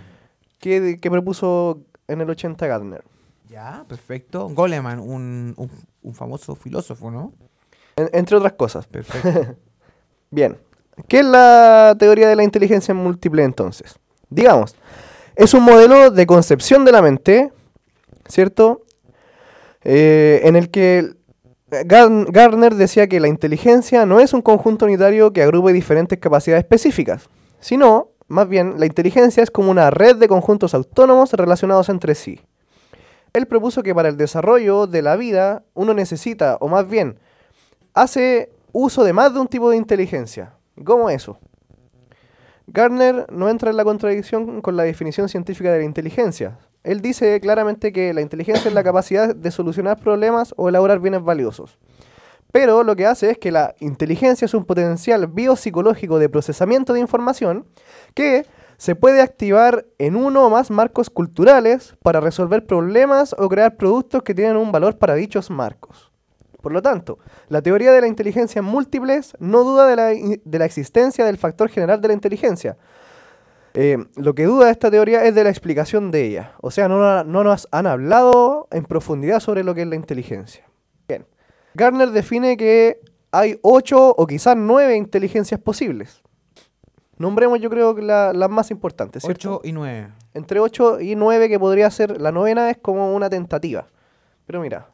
propuso en el 80 Gardner. Ya, perfecto. Goleman, un famoso filósofo, ¿no? Entre otras cosas. Perfecto. Bien. ¿Qué es la teoría de la inteligencia múltiple entonces? Digamos, es un modelo de concepción de la mente, ¿cierto? En el que Gardner decía que la inteligencia no es un conjunto unitario que agrupe diferentes capacidades específicas, sino, más bien, la inteligencia es como una red de conjuntos autónomos relacionados entre sí. Él propuso que para el desarrollo de la vida uno necesita, o más bien, hace uso de más de un tipo de inteligencia. ¿Cómo eso? Gardner no entra en la contradicción con la definición científica de la inteligencia. Él dice claramente que la inteligencia es la capacidad de solucionar problemas o elaborar bienes valiosos. Pero lo que hace es que la inteligencia es un potencial biopsicológico de procesamiento de información que se puede activar en uno o más marcos culturales para resolver problemas o crear productos que tienen un valor para dichos marcos. Por lo tanto, la teoría de la inteligencia múltiples no duda de la existencia del factor general de la inteligencia. Lo que duda de esta teoría es de la explicación de ella. O sea, no nos han hablado en profundidad sobre lo que es la inteligencia. Bien. Gardner define que hay 8 o quizás 9 inteligencias posibles. Nombremos, yo creo, que las más importantes, ¿cierto? 8 y 9. Entre 8 y 9, que podría ser la novena, es como una tentativa. Pero mira,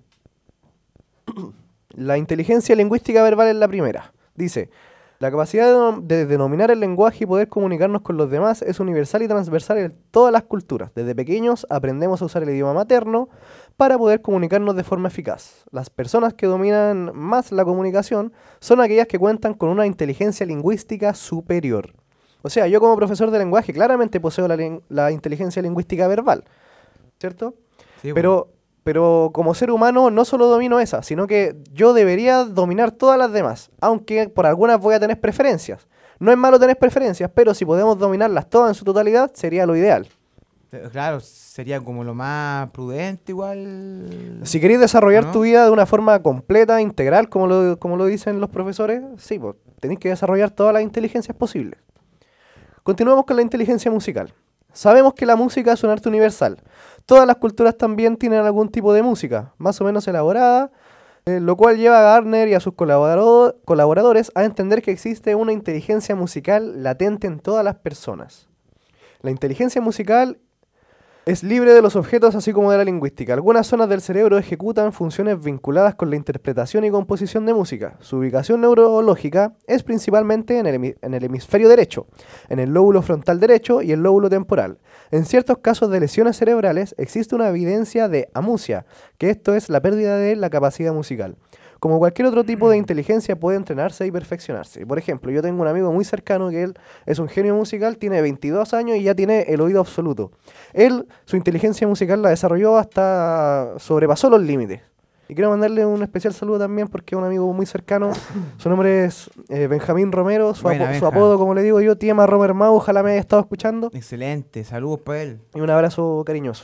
la inteligencia lingüística verbal es la primera. Dice, la capacidad de denominar el lenguaje y poder comunicarnos con los demás es universal y transversal en todas las culturas. Desde pequeños aprendemos a usar el idioma materno para poder comunicarnos de forma eficaz. Las personas que dominan más la comunicación son aquellas que cuentan con una inteligencia lingüística superior. O sea, yo como profesor de lenguaje claramente poseo la inteligencia lingüística verbal, ¿cierto? Sí, bueno. Pero como ser humano no solo domino esa, sino que yo debería dominar todas las demás, aunque por algunas voy a tener preferencias. No es malo tener preferencias, pero si podemos dominarlas todas en su totalidad, sería lo ideal. Claro, sería como lo más prudente igual. Si queréis desarrollar tu vida de una forma completa, integral, como lo dicen los profesores, sí, pues tenéis que desarrollar todas las inteligencias posibles. Continuamos con la inteligencia musical. Sabemos que la música es un arte universal. Todas las culturas también tienen algún tipo de música, más o menos elaborada, lo cual lleva a Gardner y a sus colaboradores a entender que existe una inteligencia musical latente en todas las personas. La inteligencia musical es libre de los objetos así como de la lingüística. Algunas zonas del cerebro ejecutan funciones vinculadas con la interpretación y composición de música. Su ubicación neurológica es principalmente en el hemisferio derecho, en el lóbulo frontal derecho y el lóbulo temporal. En ciertos casos de lesiones cerebrales existe una evidencia de amusia, que esto es la pérdida de la capacidad musical. Como cualquier otro tipo de inteligencia puede entrenarse y perfeccionarse. Por ejemplo, yo tengo un amigo muy cercano que él es un genio musical, tiene 22 años y ya tiene el oído absoluto. Él, su inteligencia musical la desarrolló hasta sobrepasó los límites. Y quiero mandarle un especial saludo también porque es un amigo muy cercano. Su nombre es Benjamín Romero, su apodo, como le digo yo, Tiema Romer Mau, ojalá me haya estado escuchando. Excelente, saludos para él. Y un abrazo cariñoso.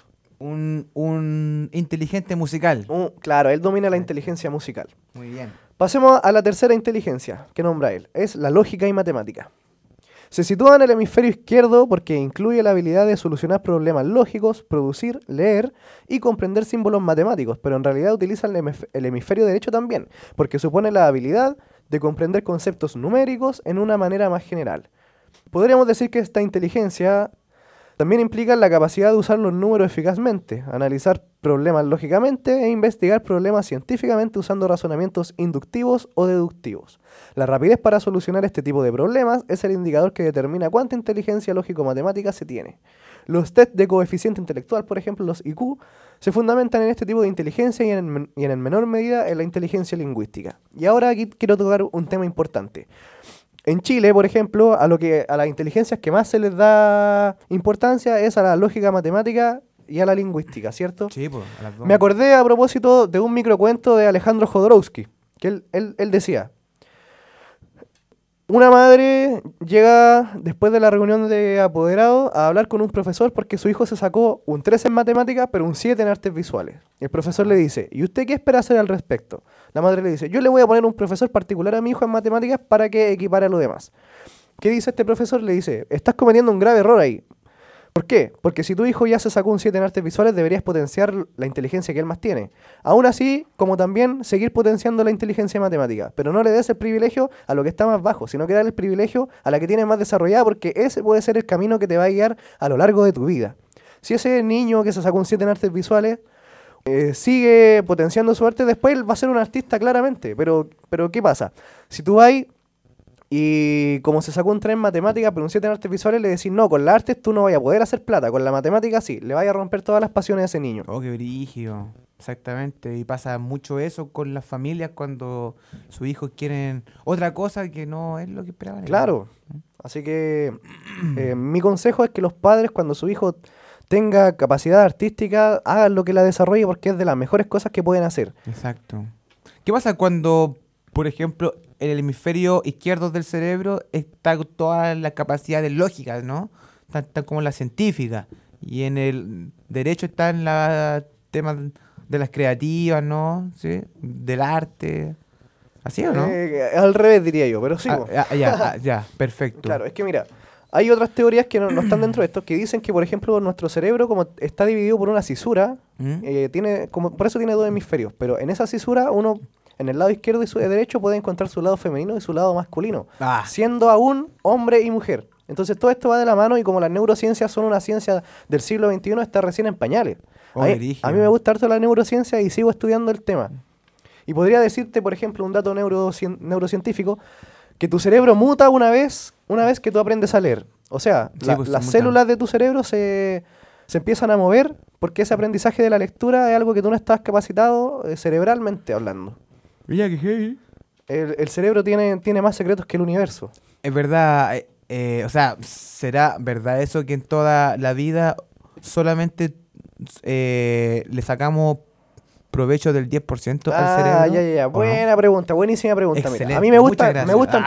Un inteligente musical. Claro, él domina la inteligencia musical. Muy bien. Pasemos a la tercera inteligencia que nombra él. Es la lógica y matemática. Se sitúa en el hemisferio izquierdo porque incluye la habilidad de solucionar problemas lógicos, producir, leer y comprender símbolos matemáticos, pero en realidad utiliza el hemisferio derecho también, porque supone la habilidad de comprender conceptos numéricos en una manera más general. Podríamos decir que esta inteligencia también implica la capacidad de usar los números eficazmente, analizar problemas lógicamente e investigar problemas científicamente usando razonamientos inductivos o deductivos. La rapidez para solucionar este tipo de problemas es el indicador que determina cuánta inteligencia lógico-matemática se tiene. Los test de coeficiente intelectual, por ejemplo, los IQ, se fundamentan en este tipo de inteligencia y en menor medida en la inteligencia lingüística. Y ahora aquí quiero tocar un tema importante. En Chile, por ejemplo, a las inteligencias que más se les da importancia es a la lógica matemática y a la lingüística, ¿cierto? Sí, pues, a las dos. Me acordé a propósito de un microcuento de Alejandro Jodorowsky, que él decía: una madre llega después de la reunión de apoderados a hablar con un profesor porque su hijo se sacó un 3 en matemáticas, pero un 7 en artes visuales. El profesor le dice: ¿y usted qué espera hacer al respecto? La madre le dice: yo le voy a poner un profesor particular a mi hijo en matemáticas para que equipare a lo demás. ¿Qué dice este profesor? Le dice: estás cometiendo un grave error ahí. ¿Por qué? Porque si tu hijo ya se sacó un 7 en artes visuales, deberías potenciar la inteligencia que él más tiene. Aún así, como también seguir potenciando la inteligencia matemática. Pero no le des el privilegio a lo que está más bajo, sino que dale el privilegio a la que tiene más desarrollada, porque ese puede ser el camino que te va a guiar a lo largo de tu vida. Si ese niño que se sacó un 7 en artes visuales sigue potenciando su arte, después él va a ser un artista claramente. Pero ¿qué pasa? Si tú vas y como se sacó un 3 en matemáticas, pero un 7 en artes visuales, le decís: no, con las artes tú no vas a poder hacer plata, con la matemática sí, le vaya a romper todas las pasiones a ese niño. Oh, qué brígido. Exactamente, y pasa mucho eso con las familias cuando sus hijos quieren otra cosa que no es lo que esperaban. Claro, así que mi consejo es que los padres, cuando su hijo tenga capacidad artística, hagan lo que la desarrolle, porque es de las mejores cosas que pueden hacer. Exacto. ¿Qué pasa cuando, por ejemplo, en el hemisferio izquierdo del cerebro está todas las capacidades lógicas, ¿no? Están como la científica, y en el derecho están los temas de las creativas, ¿no? ¿Sí? Del arte. ¿Así o no? Al revés diría yo, pero sí. Ya, perfecto. Claro, es que mira, hay otras teorías que no están dentro de esto, que dicen que, por ejemplo, nuestro cerebro, como está dividido por una cisura, por eso tiene 2 hemisferios, pero en esa cisura uno, en el lado izquierdo y derecho, puede encontrar su lado femenino y su lado masculino, siendo aún hombre y mujer. Entonces todo esto va de la mano, y como las neurociencias son una ciencia del siglo XXI, está recién en pañales. A mí me gusta harto la neurociencia y sigo estudiando el tema. Y podría decirte, por ejemplo, un dato neurocientífico, que tu cerebro muta una vez que tú aprendes a leer. O sea, las células de tu cerebro se empiezan a mover porque ese aprendizaje de la lectura es algo que tú no estás capacitado cerebralmente hablando. Mira que heavy. El cerebro tiene más secretos que el universo. Es verdad, o sea, ¿será verdad eso que en toda la vida solamente le sacamos provecho del 10% al cerebro? Ya. Buena pregunta, buenísima pregunta. Mira, a mí me gustan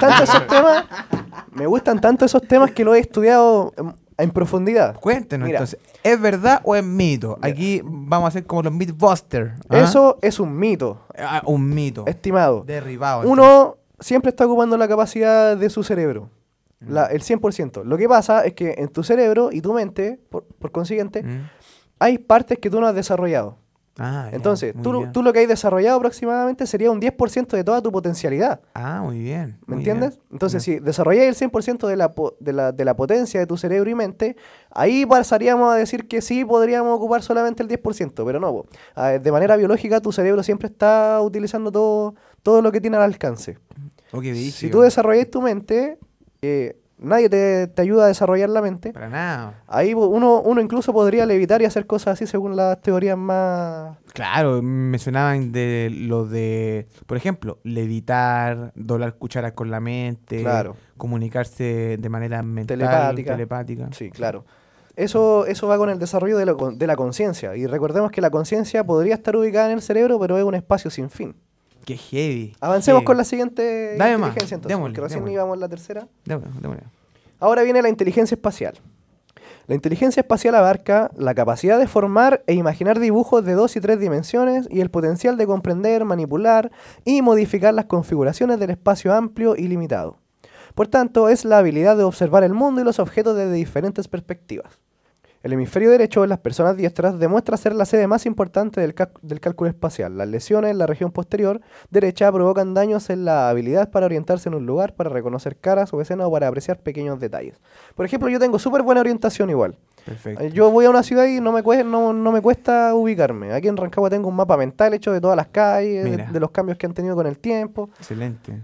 tanto esos temas que lo he estudiado en profundidad. Cuéntenos, entonces, ¿es verdad o es mito? Aquí vamos a hacer como los Mythbusters. Eso es un mito. Un mito. Estimado. Derribado. Uno siempre está ocupando la capacidad de su cerebro. El 100%. Lo que pasa es que en tu cerebro y tu mente, por consiguiente, hay partes que tú no has desarrollado. Entonces, tú lo que hay desarrollado aproximadamente sería un 10% de toda tu potencialidad. Muy bien. ¿Me entiendes? Bien. Entonces, si desarrolláis el 100% de la potencia de tu cerebro y mente, ahí pasaríamos a decir que sí podríamos ocupar solamente el 10%, pero no. De manera biológica, tu cerebro siempre está utilizando todo lo que tiene al alcance. Si tú desarrollas tu mente, nadie te ayuda a desarrollar la mente. Para nada. Ahí uno incluso podría levitar y hacer cosas así según las teorías más... Claro, mencionaban por ejemplo, levitar, doblar cucharas con la mente, comunicarse de manera mental, telepática. Sí, claro. Eso va con el desarrollo de la conciencia. Y recordemos que la conciencia podría estar ubicada en el cerebro, pero es un espacio sin fin. Qué heavy. Avancemos con la siguiente inteligencia entonces, démosle, porque recién íbamos en la tercera. Démosle. Ahora viene la inteligencia espacial. La inteligencia espacial abarca la capacidad de formar e imaginar dibujos de 2 y 3 dimensiones y el potencial de comprender, manipular y modificar las configuraciones del espacio amplio y limitado. Por tanto, es la habilidad de observar el mundo y los objetos desde diferentes perspectivas. El hemisferio derecho en las personas diestras demuestra ser la sede más importante del cálculo espacial. Las lesiones en la región posterior derecha provocan daños en la habilidad para orientarse en un lugar, para reconocer caras o escenas o para apreciar pequeños detalles. Por ejemplo, yo tengo súper buena orientación igual. Perfecto. Yo voy a una ciudad y no me cuesta ubicarme. Aquí en Rancagua tengo un mapa mental hecho de todas las calles, de los cambios que han tenido con el tiempo. Excelente.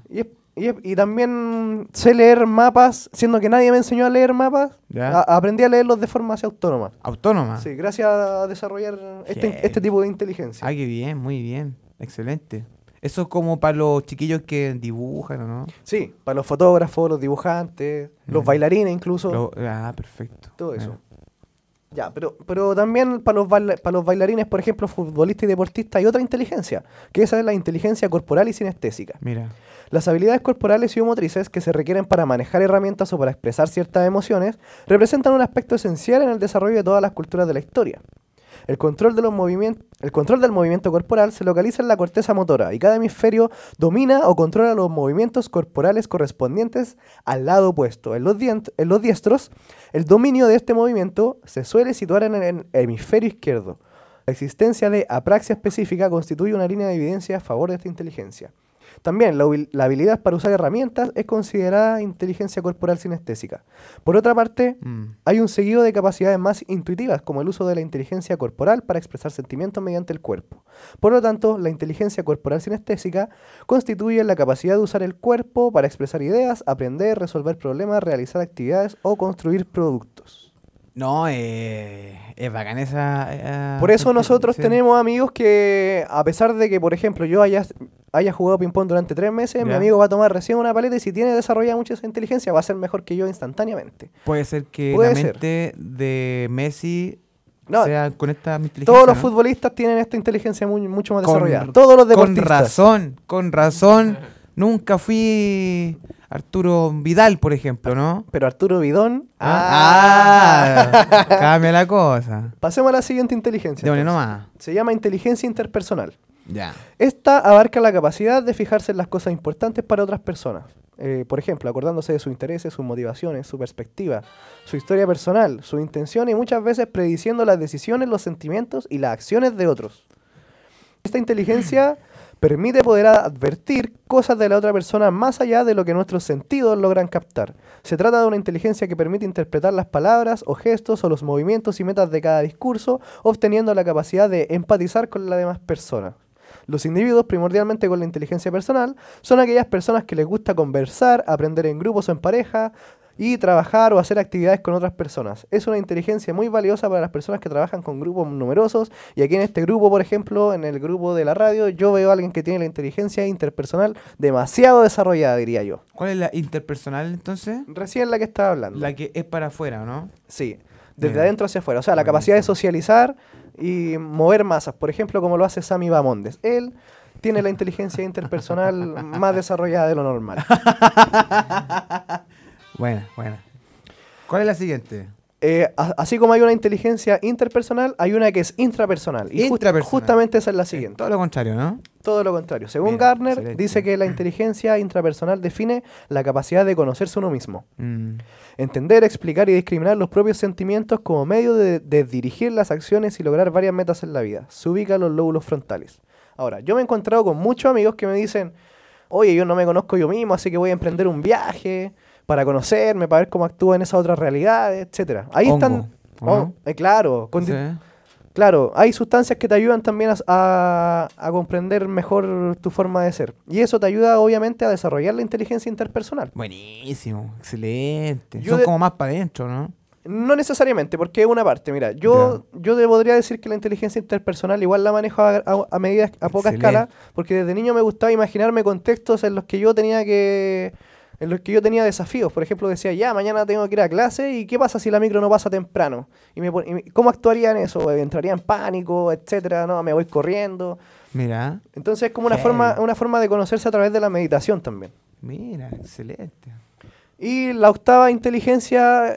Y también sé leer mapas, siendo que nadie me enseñó a leer mapas, aprendí a leerlos de forma así autónoma. ¿Autónoma? Sí, gracias a desarrollar este tipo de inteligencia. Ah, qué bien, muy bien. Excelente. Eso es como para los chiquillos que dibujan, ¿o no? Sí, para los fotógrafos, los dibujantes, los bailarines incluso. Perfecto. Todo eso. Ya, pero también para los bailarines, por ejemplo, futbolistas y deportistas, hay otra inteligencia, que esa es la inteligencia corporal y sinestésica. Mira. Las habilidades corporales y motrices que se requieren para manejar herramientas o para expresar ciertas emociones representan un aspecto esencial en el desarrollo de todas las culturas de la historia. El control del movimiento corporal se localiza en la corteza motora y cada hemisferio domina o controla los movimientos corporales correspondientes al lado opuesto. En los diestros, el dominio de este movimiento se suele situar en el hemisferio izquierdo. La existencia de apraxia específica constituye una línea de evidencia a favor de esta inteligencia. También la habilidad para usar herramientas es considerada inteligencia corporal sinestésica. Por otra parte, hay un seguido de capacidades más intuitivas, como el uso de la inteligencia corporal para expresar sentimientos mediante el cuerpo. Por lo tanto, la inteligencia corporal sinestésica constituye la capacidad de usar el cuerpo para expresar ideas, aprender, resolver problemas, realizar actividades o construir productos. No, es bacán esa... Por eso nosotros tenemos amigos que, a pesar de que, por ejemplo, yo haya jugado ping-pong durante 3 meses, mi amigo va a tomar recién una paleta y si tiene desarrollada mucha esa inteligencia va a ser mejor que yo instantáneamente. Puede ser que la mente de Messi sea con esta inteligencia. Todos los futbolistas tienen esta inteligencia mucho más desarrollada. Todos los deportistas. Con razón. Nunca fui Arturo Vidal, por ejemplo, ¿no? Pero Arturo Vidón... Cambia la cosa. Pasemos a la siguiente inteligencia. Déjale nomás. Se llama inteligencia interpersonal. Ya. Esta abarca la capacidad de fijarse en las cosas importantes para otras personas. Por ejemplo, acordándose de sus intereses, sus motivaciones, su perspectiva, su historia personal, su intención y muchas veces prediciendo las decisiones, los sentimientos y las acciones de otros. Esta inteligencia permite poder advertir cosas de la otra persona más allá de lo que nuestros sentidos logran captar. Se trata de una inteligencia que permite interpretar las palabras o gestos o los movimientos y metas de cada discurso, obteniendo la capacidad de empatizar con la demás persona. Los individuos, primordialmente con la inteligencia personal, son aquellas personas que les gusta conversar, aprender en grupos o en pareja, y trabajar o hacer actividades con otras personas. Es una inteligencia muy valiosa para las personas que trabajan con grupos numerosos, y aquí en este grupo, por ejemplo, en el grupo de la radio, yo veo a alguien que tiene la inteligencia interpersonal demasiado desarrollada, diría yo. ¿Cuál es la interpersonal, entonces? Recién la que estaba hablando. La que es para afuera, ¿no? Sí, desde adentro hacia afuera. O sea, la capacidad de socializar y mover masas, por ejemplo, como lo hace Sammy Bamondes. Él tiene la inteligencia interpersonal más desarrollada de lo normal. Buena. ¿Cuál es la siguiente? Así como hay una inteligencia interpersonal, hay una que es intrapersonal. Y justamente esa es la siguiente. Todo lo contrario, ¿no? Todo lo contrario. Según Gardner, dice que la inteligencia intrapersonal define la capacidad de conocerse uno mismo. Entender, explicar y discriminar los propios sentimientos como medio de dirigir las acciones y lograr varias metas en la vida. Se ubica en los lóbulos frontales. Ahora, yo me he encontrado con muchos amigos que me dicen, oye, yo no me conozco yo mismo, así que voy a emprender un viaje para conocerme, para ver cómo actúa en esas otras realidades, etcétera. Ahí están... claro, claro, hay sustancias que te ayudan también a comprender mejor tu forma de ser. Y eso te ayuda, obviamente, a desarrollar la inteligencia interpersonal. Buenísimo, excelente. Son como más para adentro, ¿no? No necesariamente, porque es una parte. Mira, yo te podría decir que la inteligencia interpersonal igual la manejo a medida, a poca escala, porque desde niño me gustaba imaginarme contextos en los que yo tenía desafíos. Por ejemplo, decía, ya, mañana tengo que ir a clase, ¿y qué pasa si la micro no pasa temprano? ¿Cómo actuaría en eso? ¿Entraría en pánico, etcétera? No, me voy corriendo. Mira. Entonces es como una forma de conocerse a través de la meditación también. Mira, excelente. Y la octava inteligencia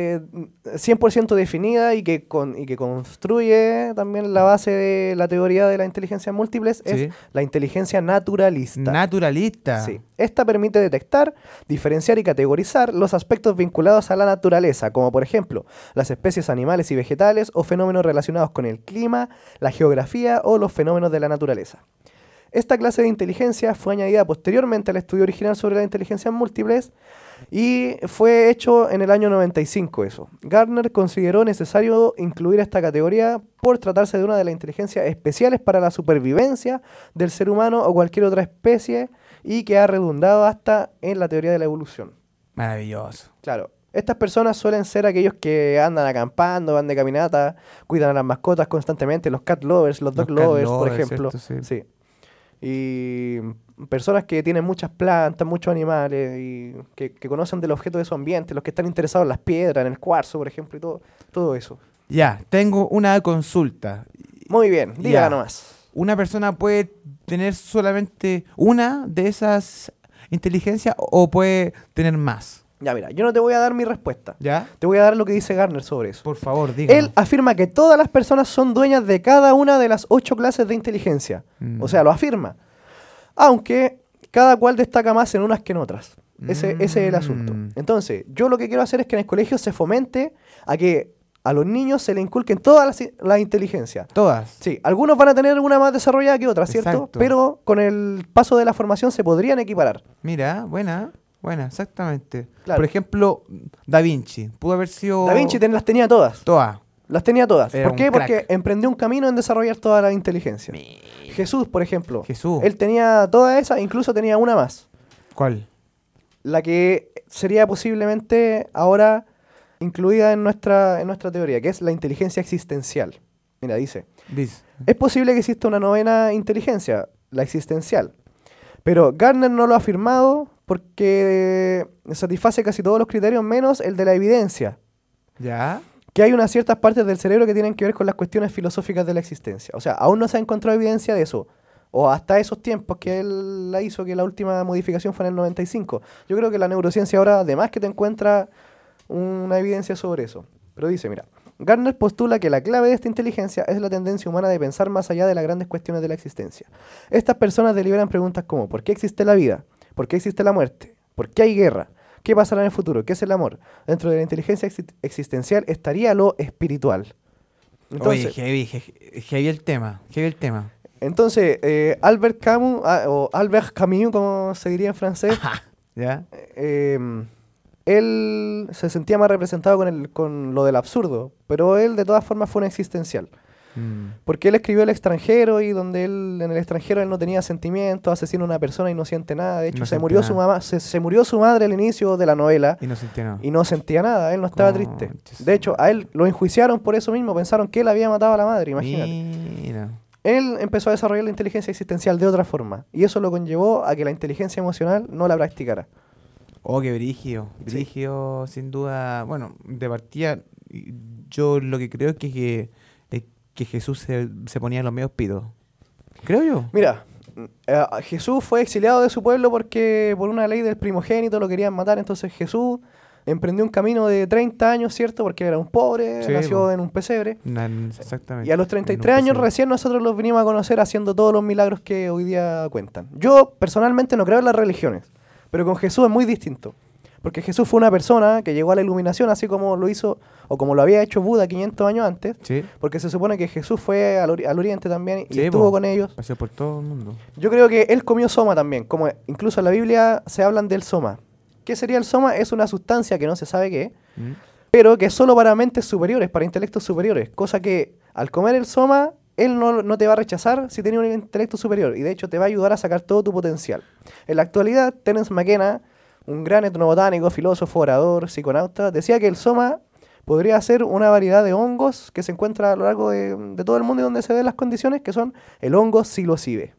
100% definida y que construye también la base de la teoría de las inteligencias múltiples es la inteligencia naturalista. Naturalista. Sí. Esta permite detectar, diferenciar y categorizar los aspectos vinculados a la naturaleza, como por ejemplo las especies animales y vegetales o fenómenos relacionados con el clima, la geografía o los fenómenos de la naturaleza. Esta clase de inteligencia fue añadida posteriormente al estudio original sobre las inteligencias múltiples y fue hecho en el año 95 eso. Gardner consideró necesario incluir esta categoría por tratarse de una de las inteligencias especiales para la supervivencia del ser humano o cualquier otra especie y que ha redundado hasta en la teoría de la evolución. Maravilloso. Claro. Estas personas suelen ser aquellos que andan acampando, van de caminata, cuidan a las mascotas constantemente, los cat lovers, los dog lovers, por ejemplo. Cierto, sí. Y personas que tienen muchas plantas, muchos animales y que conocen del objeto de su ambiente, los que están interesados en las piedras, en el cuarzo, por ejemplo, y todo eso. Ya, tengo una consulta. Muy bien, dígala nomás. ¿Una persona puede tener solamente una de esas inteligencias o puede tener más? Ya, mira, yo no te voy a dar mi respuesta. ¿Ya? Te voy a dar lo que dice Gardner sobre eso. Por favor, dígame. Él afirma que todas las personas son dueñas de cada una de las 8 clases de inteligencia. O sea, lo afirma. Aunque cada cual destaca más en unas que en otras. Ese es el asunto. Entonces, yo lo que quiero hacer es que en el colegio se fomente a que a los niños se le inculquen todas las inteligencias. Todas. Sí, algunos van a tener una más desarrollada que otra, ¿cierto? Exacto. Pero con el paso de la formación se podrían equiparar. Mira, buena, exactamente. Claro. Por ejemplo, Da Vinci. Pudo haber sido... Da Vinci las tenía todas. Todas. Las tenía todas. Era ¿Por qué? un crack. Porque emprendió un camino en desarrollar toda la inteligencia. Jesús, por ejemplo. Jesús. Él tenía todas esas, incluso tenía una más. ¿Cuál? La que sería posiblemente ahora incluida en nuestra teoría, que es la inteligencia existencial. Mira, dice. Es posible que exista una novena inteligencia, la existencial. Pero Gardner no lo ha afirmado porque satisface casi todos los criterios menos el de la evidencia. ¿Ya? Que hay unas ciertas partes del cerebro que tienen que ver con las cuestiones filosóficas de la existencia. O sea, aún no se ha encontrado evidencia de eso. O hasta esos tiempos que él la hizo, que la última modificación fue en el 95. Yo creo que la neurociencia ahora, además que te encuentra una evidencia sobre eso. Pero dice, mira, Gardner postula que la clave de esta inteligencia es la tendencia humana de pensar más allá de las grandes cuestiones de la existencia. Estas personas deliberan preguntas como, ¿por qué existe la vida? ¿Por qué existe la muerte? ¿Por qué hay guerra? ¿Qué pasará en el futuro? ¿Qué es el amor? Dentro de la inteligencia existencial estaría lo espiritual. Entonces, oye, heavy el tema. Entonces, Albert Camus, o Albert Camus, como se diría en francés, ¿ya? Él se sentía más representado con lo del absurdo, pero él de todas formas fue un existencial. Porque él escribió El extranjero y donde él en el extranjero él no tenía sentimientos, asesina a una persona y no siente nada. De hecho, No se murió siente su mamá, se murió su madre al inicio de la novela Y no sentía nada. y no sentía nada, él no estaba triste. De hecho, a él lo enjuiciaron por eso mismo, pensaron que él había matado a la madre, imagínate. Mira. Él empezó a desarrollar la inteligencia existencial de otra forma y eso lo conllevó a que la inteligencia emocional no la practicara. Oh, qué brígido. Brígido, sin duda. Bueno, de partida, yo lo que creo es que Jesús se ponía en los medios pitos. Creo yo. Mira, Jesús fue exiliado de su pueblo porque por una ley del primogénito lo querían matar. Entonces Jesús emprendió un camino de 30 años, ¿cierto? Porque era un pobre, nació en un pesebre. Exactamente. Y a los 33 años recién nosotros los vinimos a conocer haciendo todos los milagros que hoy día cuentan. Yo personalmente no creo en las religiones, pero con Jesús es muy distinto. Porque Jesús fue una persona que llegó a la iluminación así como lo hizo, o como lo había hecho Buda 500 años antes. Sí. Porque se supone que Jesús fue al Oriente también y estuvo con ellos. Paseó por todo el mundo. Yo creo que él comió soma también, como incluso en la Biblia se hablan del soma. ¿Qué sería el soma? Es una sustancia que no se sabe qué, pero que es solo para mentes superiores, para intelectos superiores. Cosa que al comer el soma, él no te va a rechazar si tiene un intelecto superior. Y de hecho te va a ayudar a sacar todo tu potencial. En la actualidad, Terence McKenna, un gran etnobotánico, filósofo, orador, psiconauta, decía que el soma podría ser una variedad de hongos que se encuentra a lo largo de todo el mundo y donde se den las condiciones, que son el hongo psilocibe.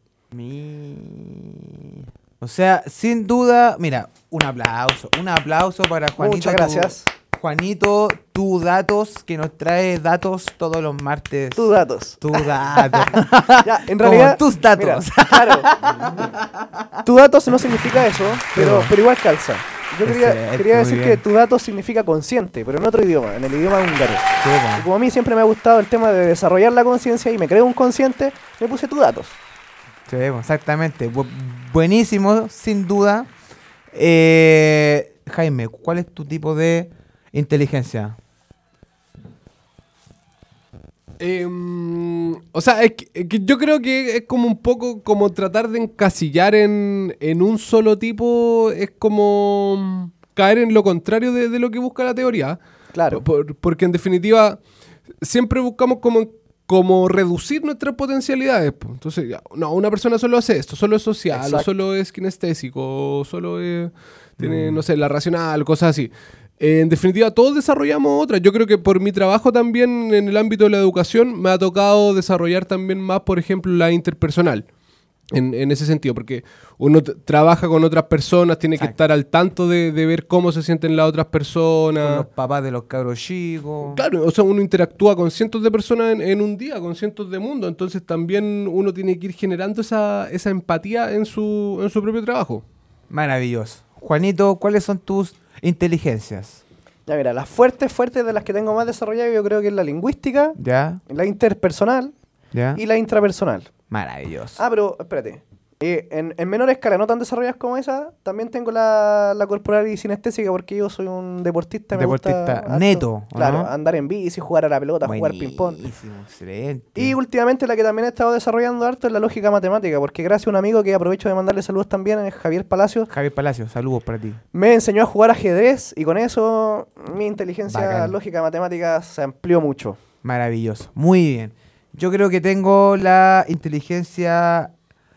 O sea, sin duda, mira, un aplauso para Juanito. Muchas gracias. Juanito, tu datos, que nos trae datos todos los martes. Tus datos. Ya, en realidad, tus datos. Mira, claro. Tu datos no significa eso, pero igual calza. Yo quería decir que tu dato significa consciente, pero en otro idioma, en el idioma húngaro. Y como a mí siempre me ha gustado el tema de desarrollar la conciencia y me creo un consciente, me puse tu datos. Sí, exactamente. Buenísimo, sin duda. Jaime, ¿cuál es tu tipo de inteligencia? O sea, es que yo creo que es como un poco como tratar de encasillar en un solo tipo, es como caer en lo contrario de lo que busca la teoría. Claro. Porque en definitiva siempre buscamos como reducir nuestras potencialidades. Entonces, no, una persona solo hace esto, solo es social, Exacto. o solo es kinestésico, o solo tiene, no sé, la racional, cosas así. En definitiva, todos desarrollamos otras. Yo creo que por mi trabajo también en el ámbito de la educación me ha tocado desarrollar también más, por ejemplo, la interpersonal. En ese sentido, porque uno trabaja con otras personas, tiene que estar al tanto de ver cómo se sienten las otras personas. Con los papás de los cabros chicos. Claro, o sea, uno interactúa con cientos de personas en un día, con cientos de mundos. Entonces también uno tiene que ir generando esa empatía en su propio trabajo. Maravilloso. Juanito, ¿cuáles son tus inteligencias? Ya mira, las fuertes de las que tengo más desarrolladas yo creo que es la lingüística, ¿Ya? la interpersonal ¿Ya? y la intrapersonal. Maravilloso. Ah, pero espérate. En menor escala, no tan desarrolladas como esa, también tengo la corporal y sinestésica porque yo soy un deportista. Me gusta harto, neto. claro, ¿no? andar en bici, jugar a la pelota, jugar ping-pong. Excelente. Y últimamente la que también he estado desarrollando harto es la lógica matemática, porque gracias a un amigo que aprovecho de mandarle saludos también, es Javier Palacios. Javier Palacios, saludos para ti. Me enseñó a jugar ajedrez y con eso mi inteligencia Bacán. lógica matemática se amplió mucho. Maravilloso. Muy bien. Yo creo que tengo la inteligencia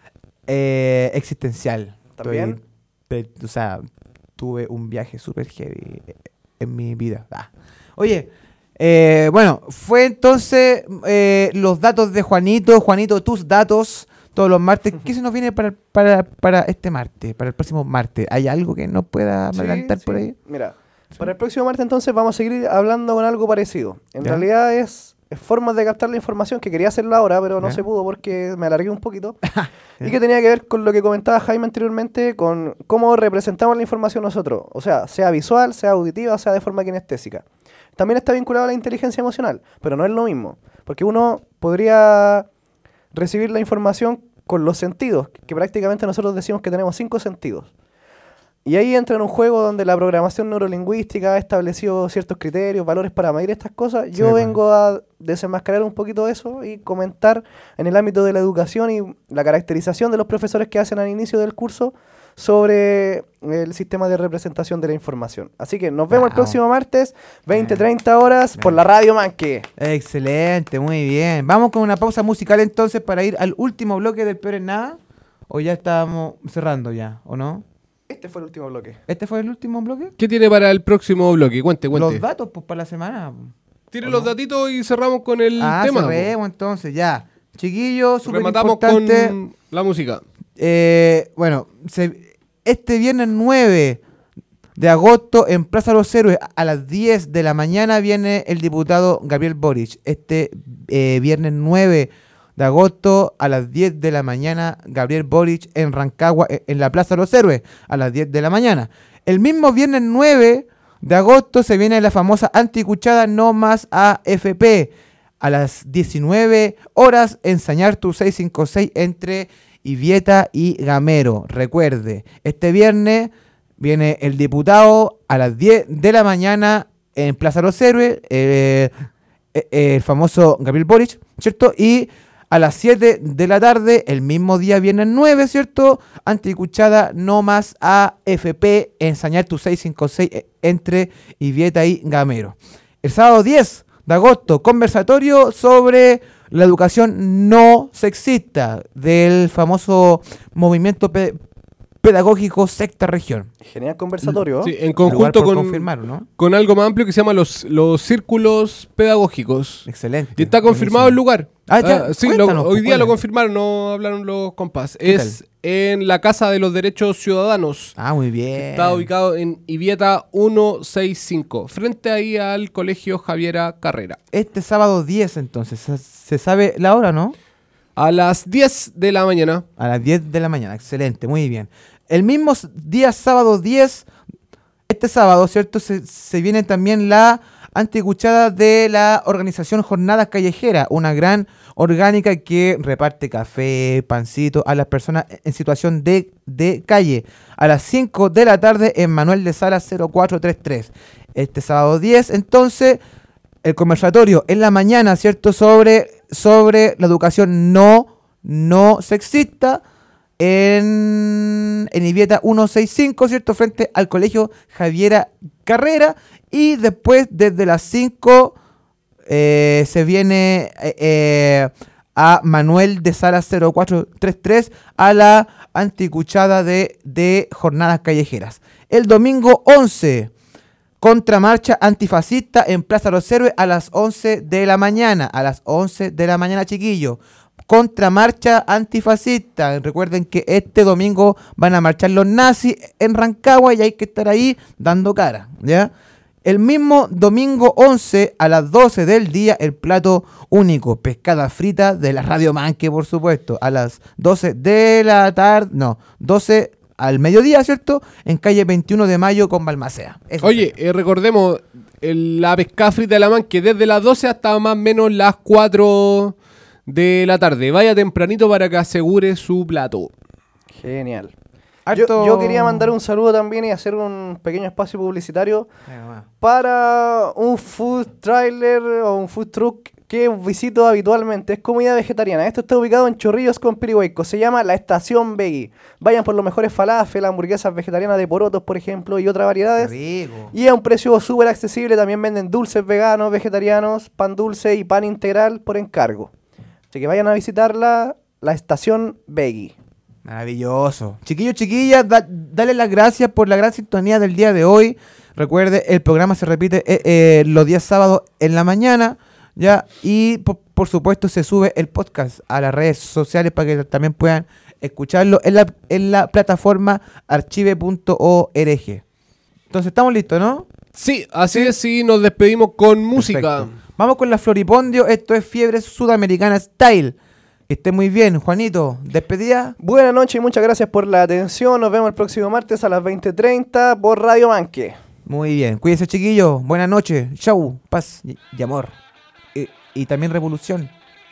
existencial. ¿También? O sea, tuve un viaje súper heavy en mi vida. Oye, bueno, fue entonces los datos de Juanito. Juanito, tus datos todos los martes. ¿Qué se nos viene para este martes, para el próximo martes? ¿Hay algo que nos pueda adelantar por ahí? Mira, para el próximo martes entonces vamos a seguir hablando con algo parecido. En ¿Ya? realidad es formas de captar la información que quería hacerlo ahora, pero no ¿Ya? se pudo porque me alargué un poquito. Y que tenía que ver con lo que comentaba Jaime anteriormente, con cómo representamos la información nosotros. O sea visual, sea auditiva, sea de forma kinestésica. También está vinculado a la inteligencia emocional, pero no es lo mismo. Porque uno podría recibir la información con los sentidos, que prácticamente nosotros decimos que tenemos 5 sentidos. Y ahí entra en un juego donde la programación neurolingüística ha establecido ciertos criterios, valores para medir estas cosas. Yo vengo a desenmascarar un poquito eso y comentar en el ámbito de la educación y la caracterización de los profesores que hacen al inicio del curso sobre el sistema de representación de la información. Así que nos vemos el próximo martes, 20-30 horas, por la Radio Manque. Excelente, muy bien. Vamos con una pausa musical entonces para ir al último bloque del Peor en Nada. ¿O ya estábamos cerrando ya, o no? Este fue el último bloque. ¿Este fue el último bloque? ¿Qué tiene para el próximo bloque? Cuente. Los datos, pues, para la semana. Tire los datitos y cerramos con el tema. Cerremos entonces, ya. Chiquillos, súper rematamos importante. con la música. Bueno, este viernes 9 de agosto en Plaza Los Héroes a las 10 de la mañana viene el diputado Gabriel Boric. Este viernes 9 de agosto a las 10 de la mañana, Gabriel Boric en Rancagua, en la Plaza Los Héroes, a las 10 de la mañana. El mismo viernes 9 de agosto se viene la famosa anticuchada No Más AFP. A las 19 horas, Ensañar tu 656 entre Ivieta y Gamero. Recuerde, este viernes viene el diputado a las 10 de la mañana en Plaza Los Héroes, el famoso Gabriel Boric, ¿cierto? Y a las 7 de la tarde, el mismo día, viernes 9, ¿cierto? Anticuchada No Más AFP, Ensañar tu 656 entre Ivieta y Gamero. El sábado 10 de agosto, conversatorio sobre la educación no sexista del famoso movimiento pedagógico Sexta Región. Genial conversatorio. Sí, en conjunto con algo más amplio que se llama los círculos pedagógicos. Excelente. Y está confirmado el lugar. Sí, hoy día lo confirmaron. confirmaron, no hablaron los compas. Es en la Casa de los Derechos Ciudadanos. Muy bien. Está ubicado en Ivieta 165, frente ahí al Colegio Javiera Carrera. Este sábado 10 entonces, ¿se sabe la hora, no? A las 10 de la mañana. A las 10 de la mañana, excelente, muy bien. El mismo día sábado 10 este sábado, ¿cierto? Se viene también la anticuchada de la organización Jornadas Callejeras, una gran orgánica que reparte café, pancito a las personas en situación de calle, a las 5 de la tarde en Manuel de Salas 0433. Este sábado 10, entonces, el conversatorio en la mañana, ¿cierto? Sobre la educación no sexista en Ibieta 165, ¿cierto? Frente al Colegio Javiera Carrera. Y después, desde las 5, se viene a Manuel de Salas 0433 a la anticuchada de Jornadas Callejeras. El domingo 11, contramarcha antifascista en Plaza Los Héroes a las 11 de la mañana. A las 11 de la mañana, chiquillos. Contramarcha antifascista. Recuerden que este domingo van a marchar los nazis en Rancagua y hay que estar ahí dando cara, ¿ya? El mismo domingo 11 a las 12 del día, el plato único, pescada frita de la Radio Manque, por supuesto, a las 12 de la tarde, 12 al mediodía, ¿cierto? En calle 21 de Mayo con Balmaceda. Oye, recordemos, la pescada frita de la Manque desde las 12 hasta más o menos las 4 de la tarde. Vaya tempranito para que asegure su plato. Genial. Yo quería mandar un saludo también y hacer un pequeño espacio publicitario para un food trailer o un food truck que visito habitualmente. Es comida vegetariana. Esto está ubicado en Chorrillos con Pirihueco. Se llama La Estación Veggie. Vayan por los mejores falafel, hamburguesas vegetarianas de porotos, por ejemplo, y otras variedades. Rico. Y a un precio súper accesible. También venden dulces veganos, vegetarianos, pan dulce y pan integral por encargo. Así que vayan a visitarla, La Estación Veggie. Maravilloso. Chiquillos, chiquillas, dale las gracias por la gran sintonía del día de hoy. Recuerde, el programa se repite los días sábados en la mañana, ¿ya? Y por supuesto se sube el podcast a las redes sociales para que también puedan escucharlo en la plataforma archive.org. Entonces, ¿estamos listos, no? Sí, así es, sí, nos despedimos con música. Perfecto. Vamos con la Floripondio, esto es Fiebre Sudamericana Style. Que esté muy bien, Juanito. ¿Despedida? Buenas noches y muchas gracias por la atención. Nos vemos el próximo martes a las 20:30 por Radio Manque. Muy bien. Cuídense, chiquillos. Buenas noches. Chau. Paz y amor. Y también revolución.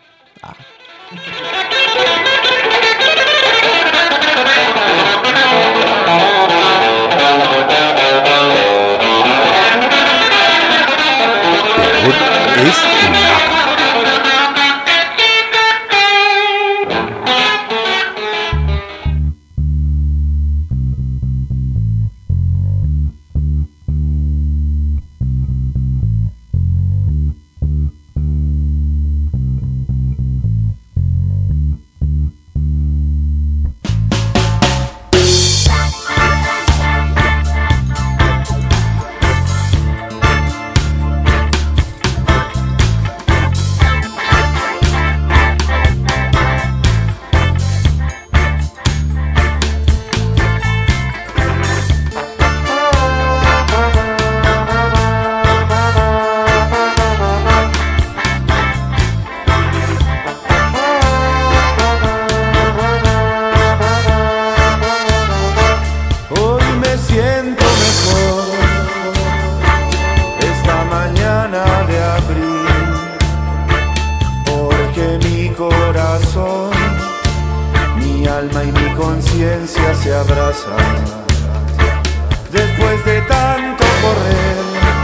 Después de tanto correr,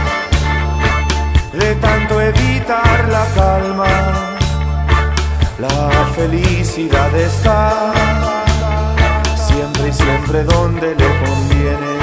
de tanto evitar la calma, la felicidad está siempre y siempre donde le conviene.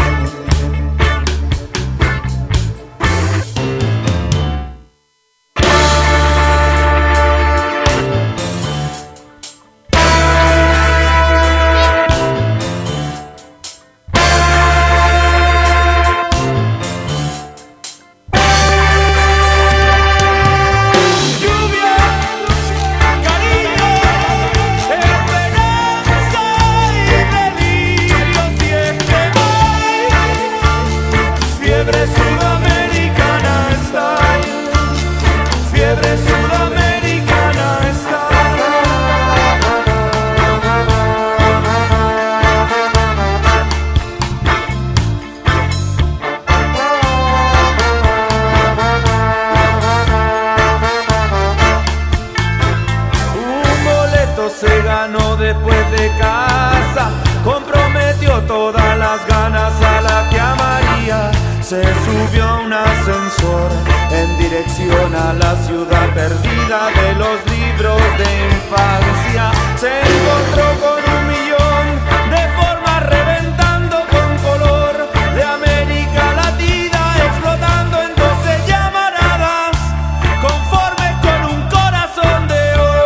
Esperanza y delirio siempre voy. dirección a la ciudad perdida de los libros de infancia. Se encontró con 1.000.000 de formas reventando con color de América Latina, explotando en 12 llamaradas, conformes con un corazón de oro.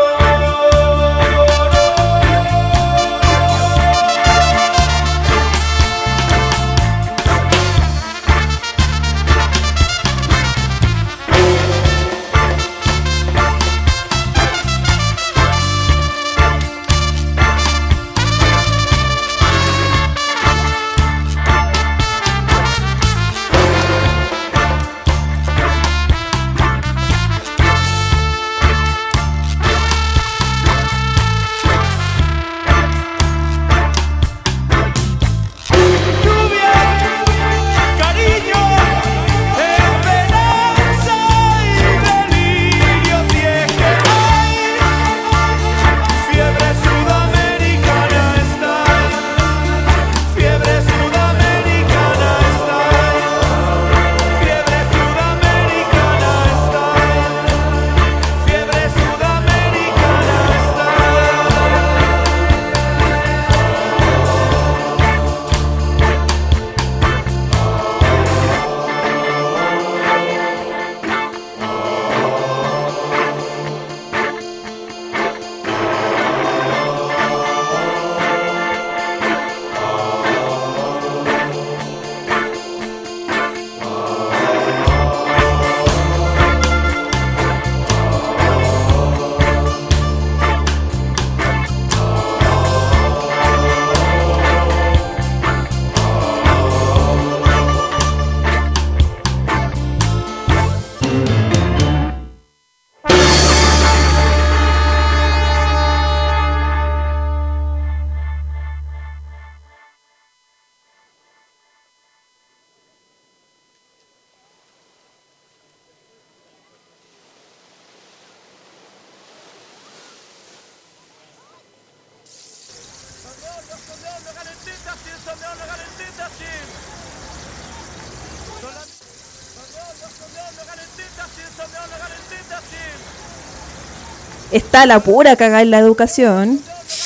Está la pura cagada en la educación.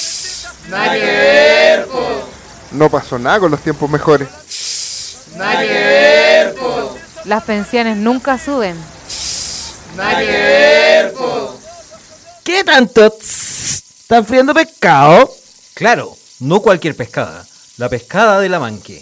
Nada que ver, po. No pasó nada con los tiempos mejores. Nada que ver, po. Las pensiones nunca suben. Nada que ver, po. ¿Qué tanto? ¿Están friendo pescado? Claro, no cualquier pescada. La pescada de la Manque.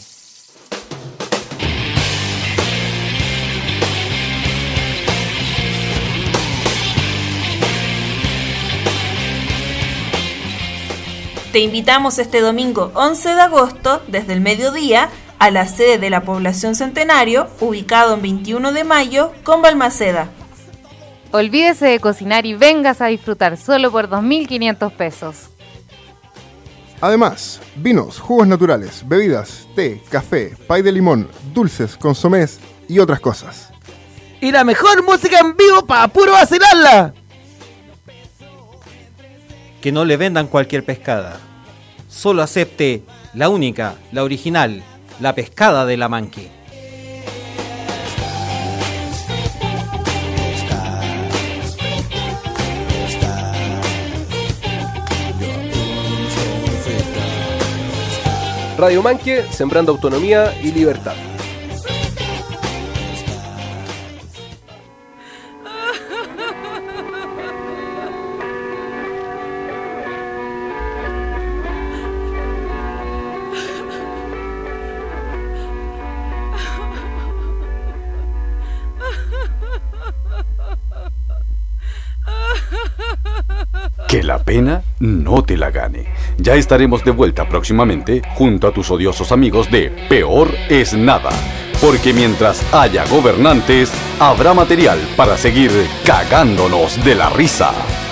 Te invitamos este domingo 11 de agosto, desde el mediodía, a la sede de la Población Centenario, ubicado en 21 de mayo, con Balmaceda. Olvídese de cocinar y vengas a disfrutar solo por 2.500 pesos. Además, vinos, jugos naturales, bebidas, té, café, pay de limón, dulces, consomés y otras cosas. Y la mejor música en vivo para puro vacilarla. Que no le vendan cualquier pescada. Solo acepte la única, la original, la pescada de la Manque. Radio Manque, sembrando autonomía y libertad. Que la pena no te la gane. Ya estaremos de vuelta próximamente junto a tus odiosos amigos de Peor es Nada. Porque mientras haya gobernantes, habrá material para seguir cagándonos de la risa.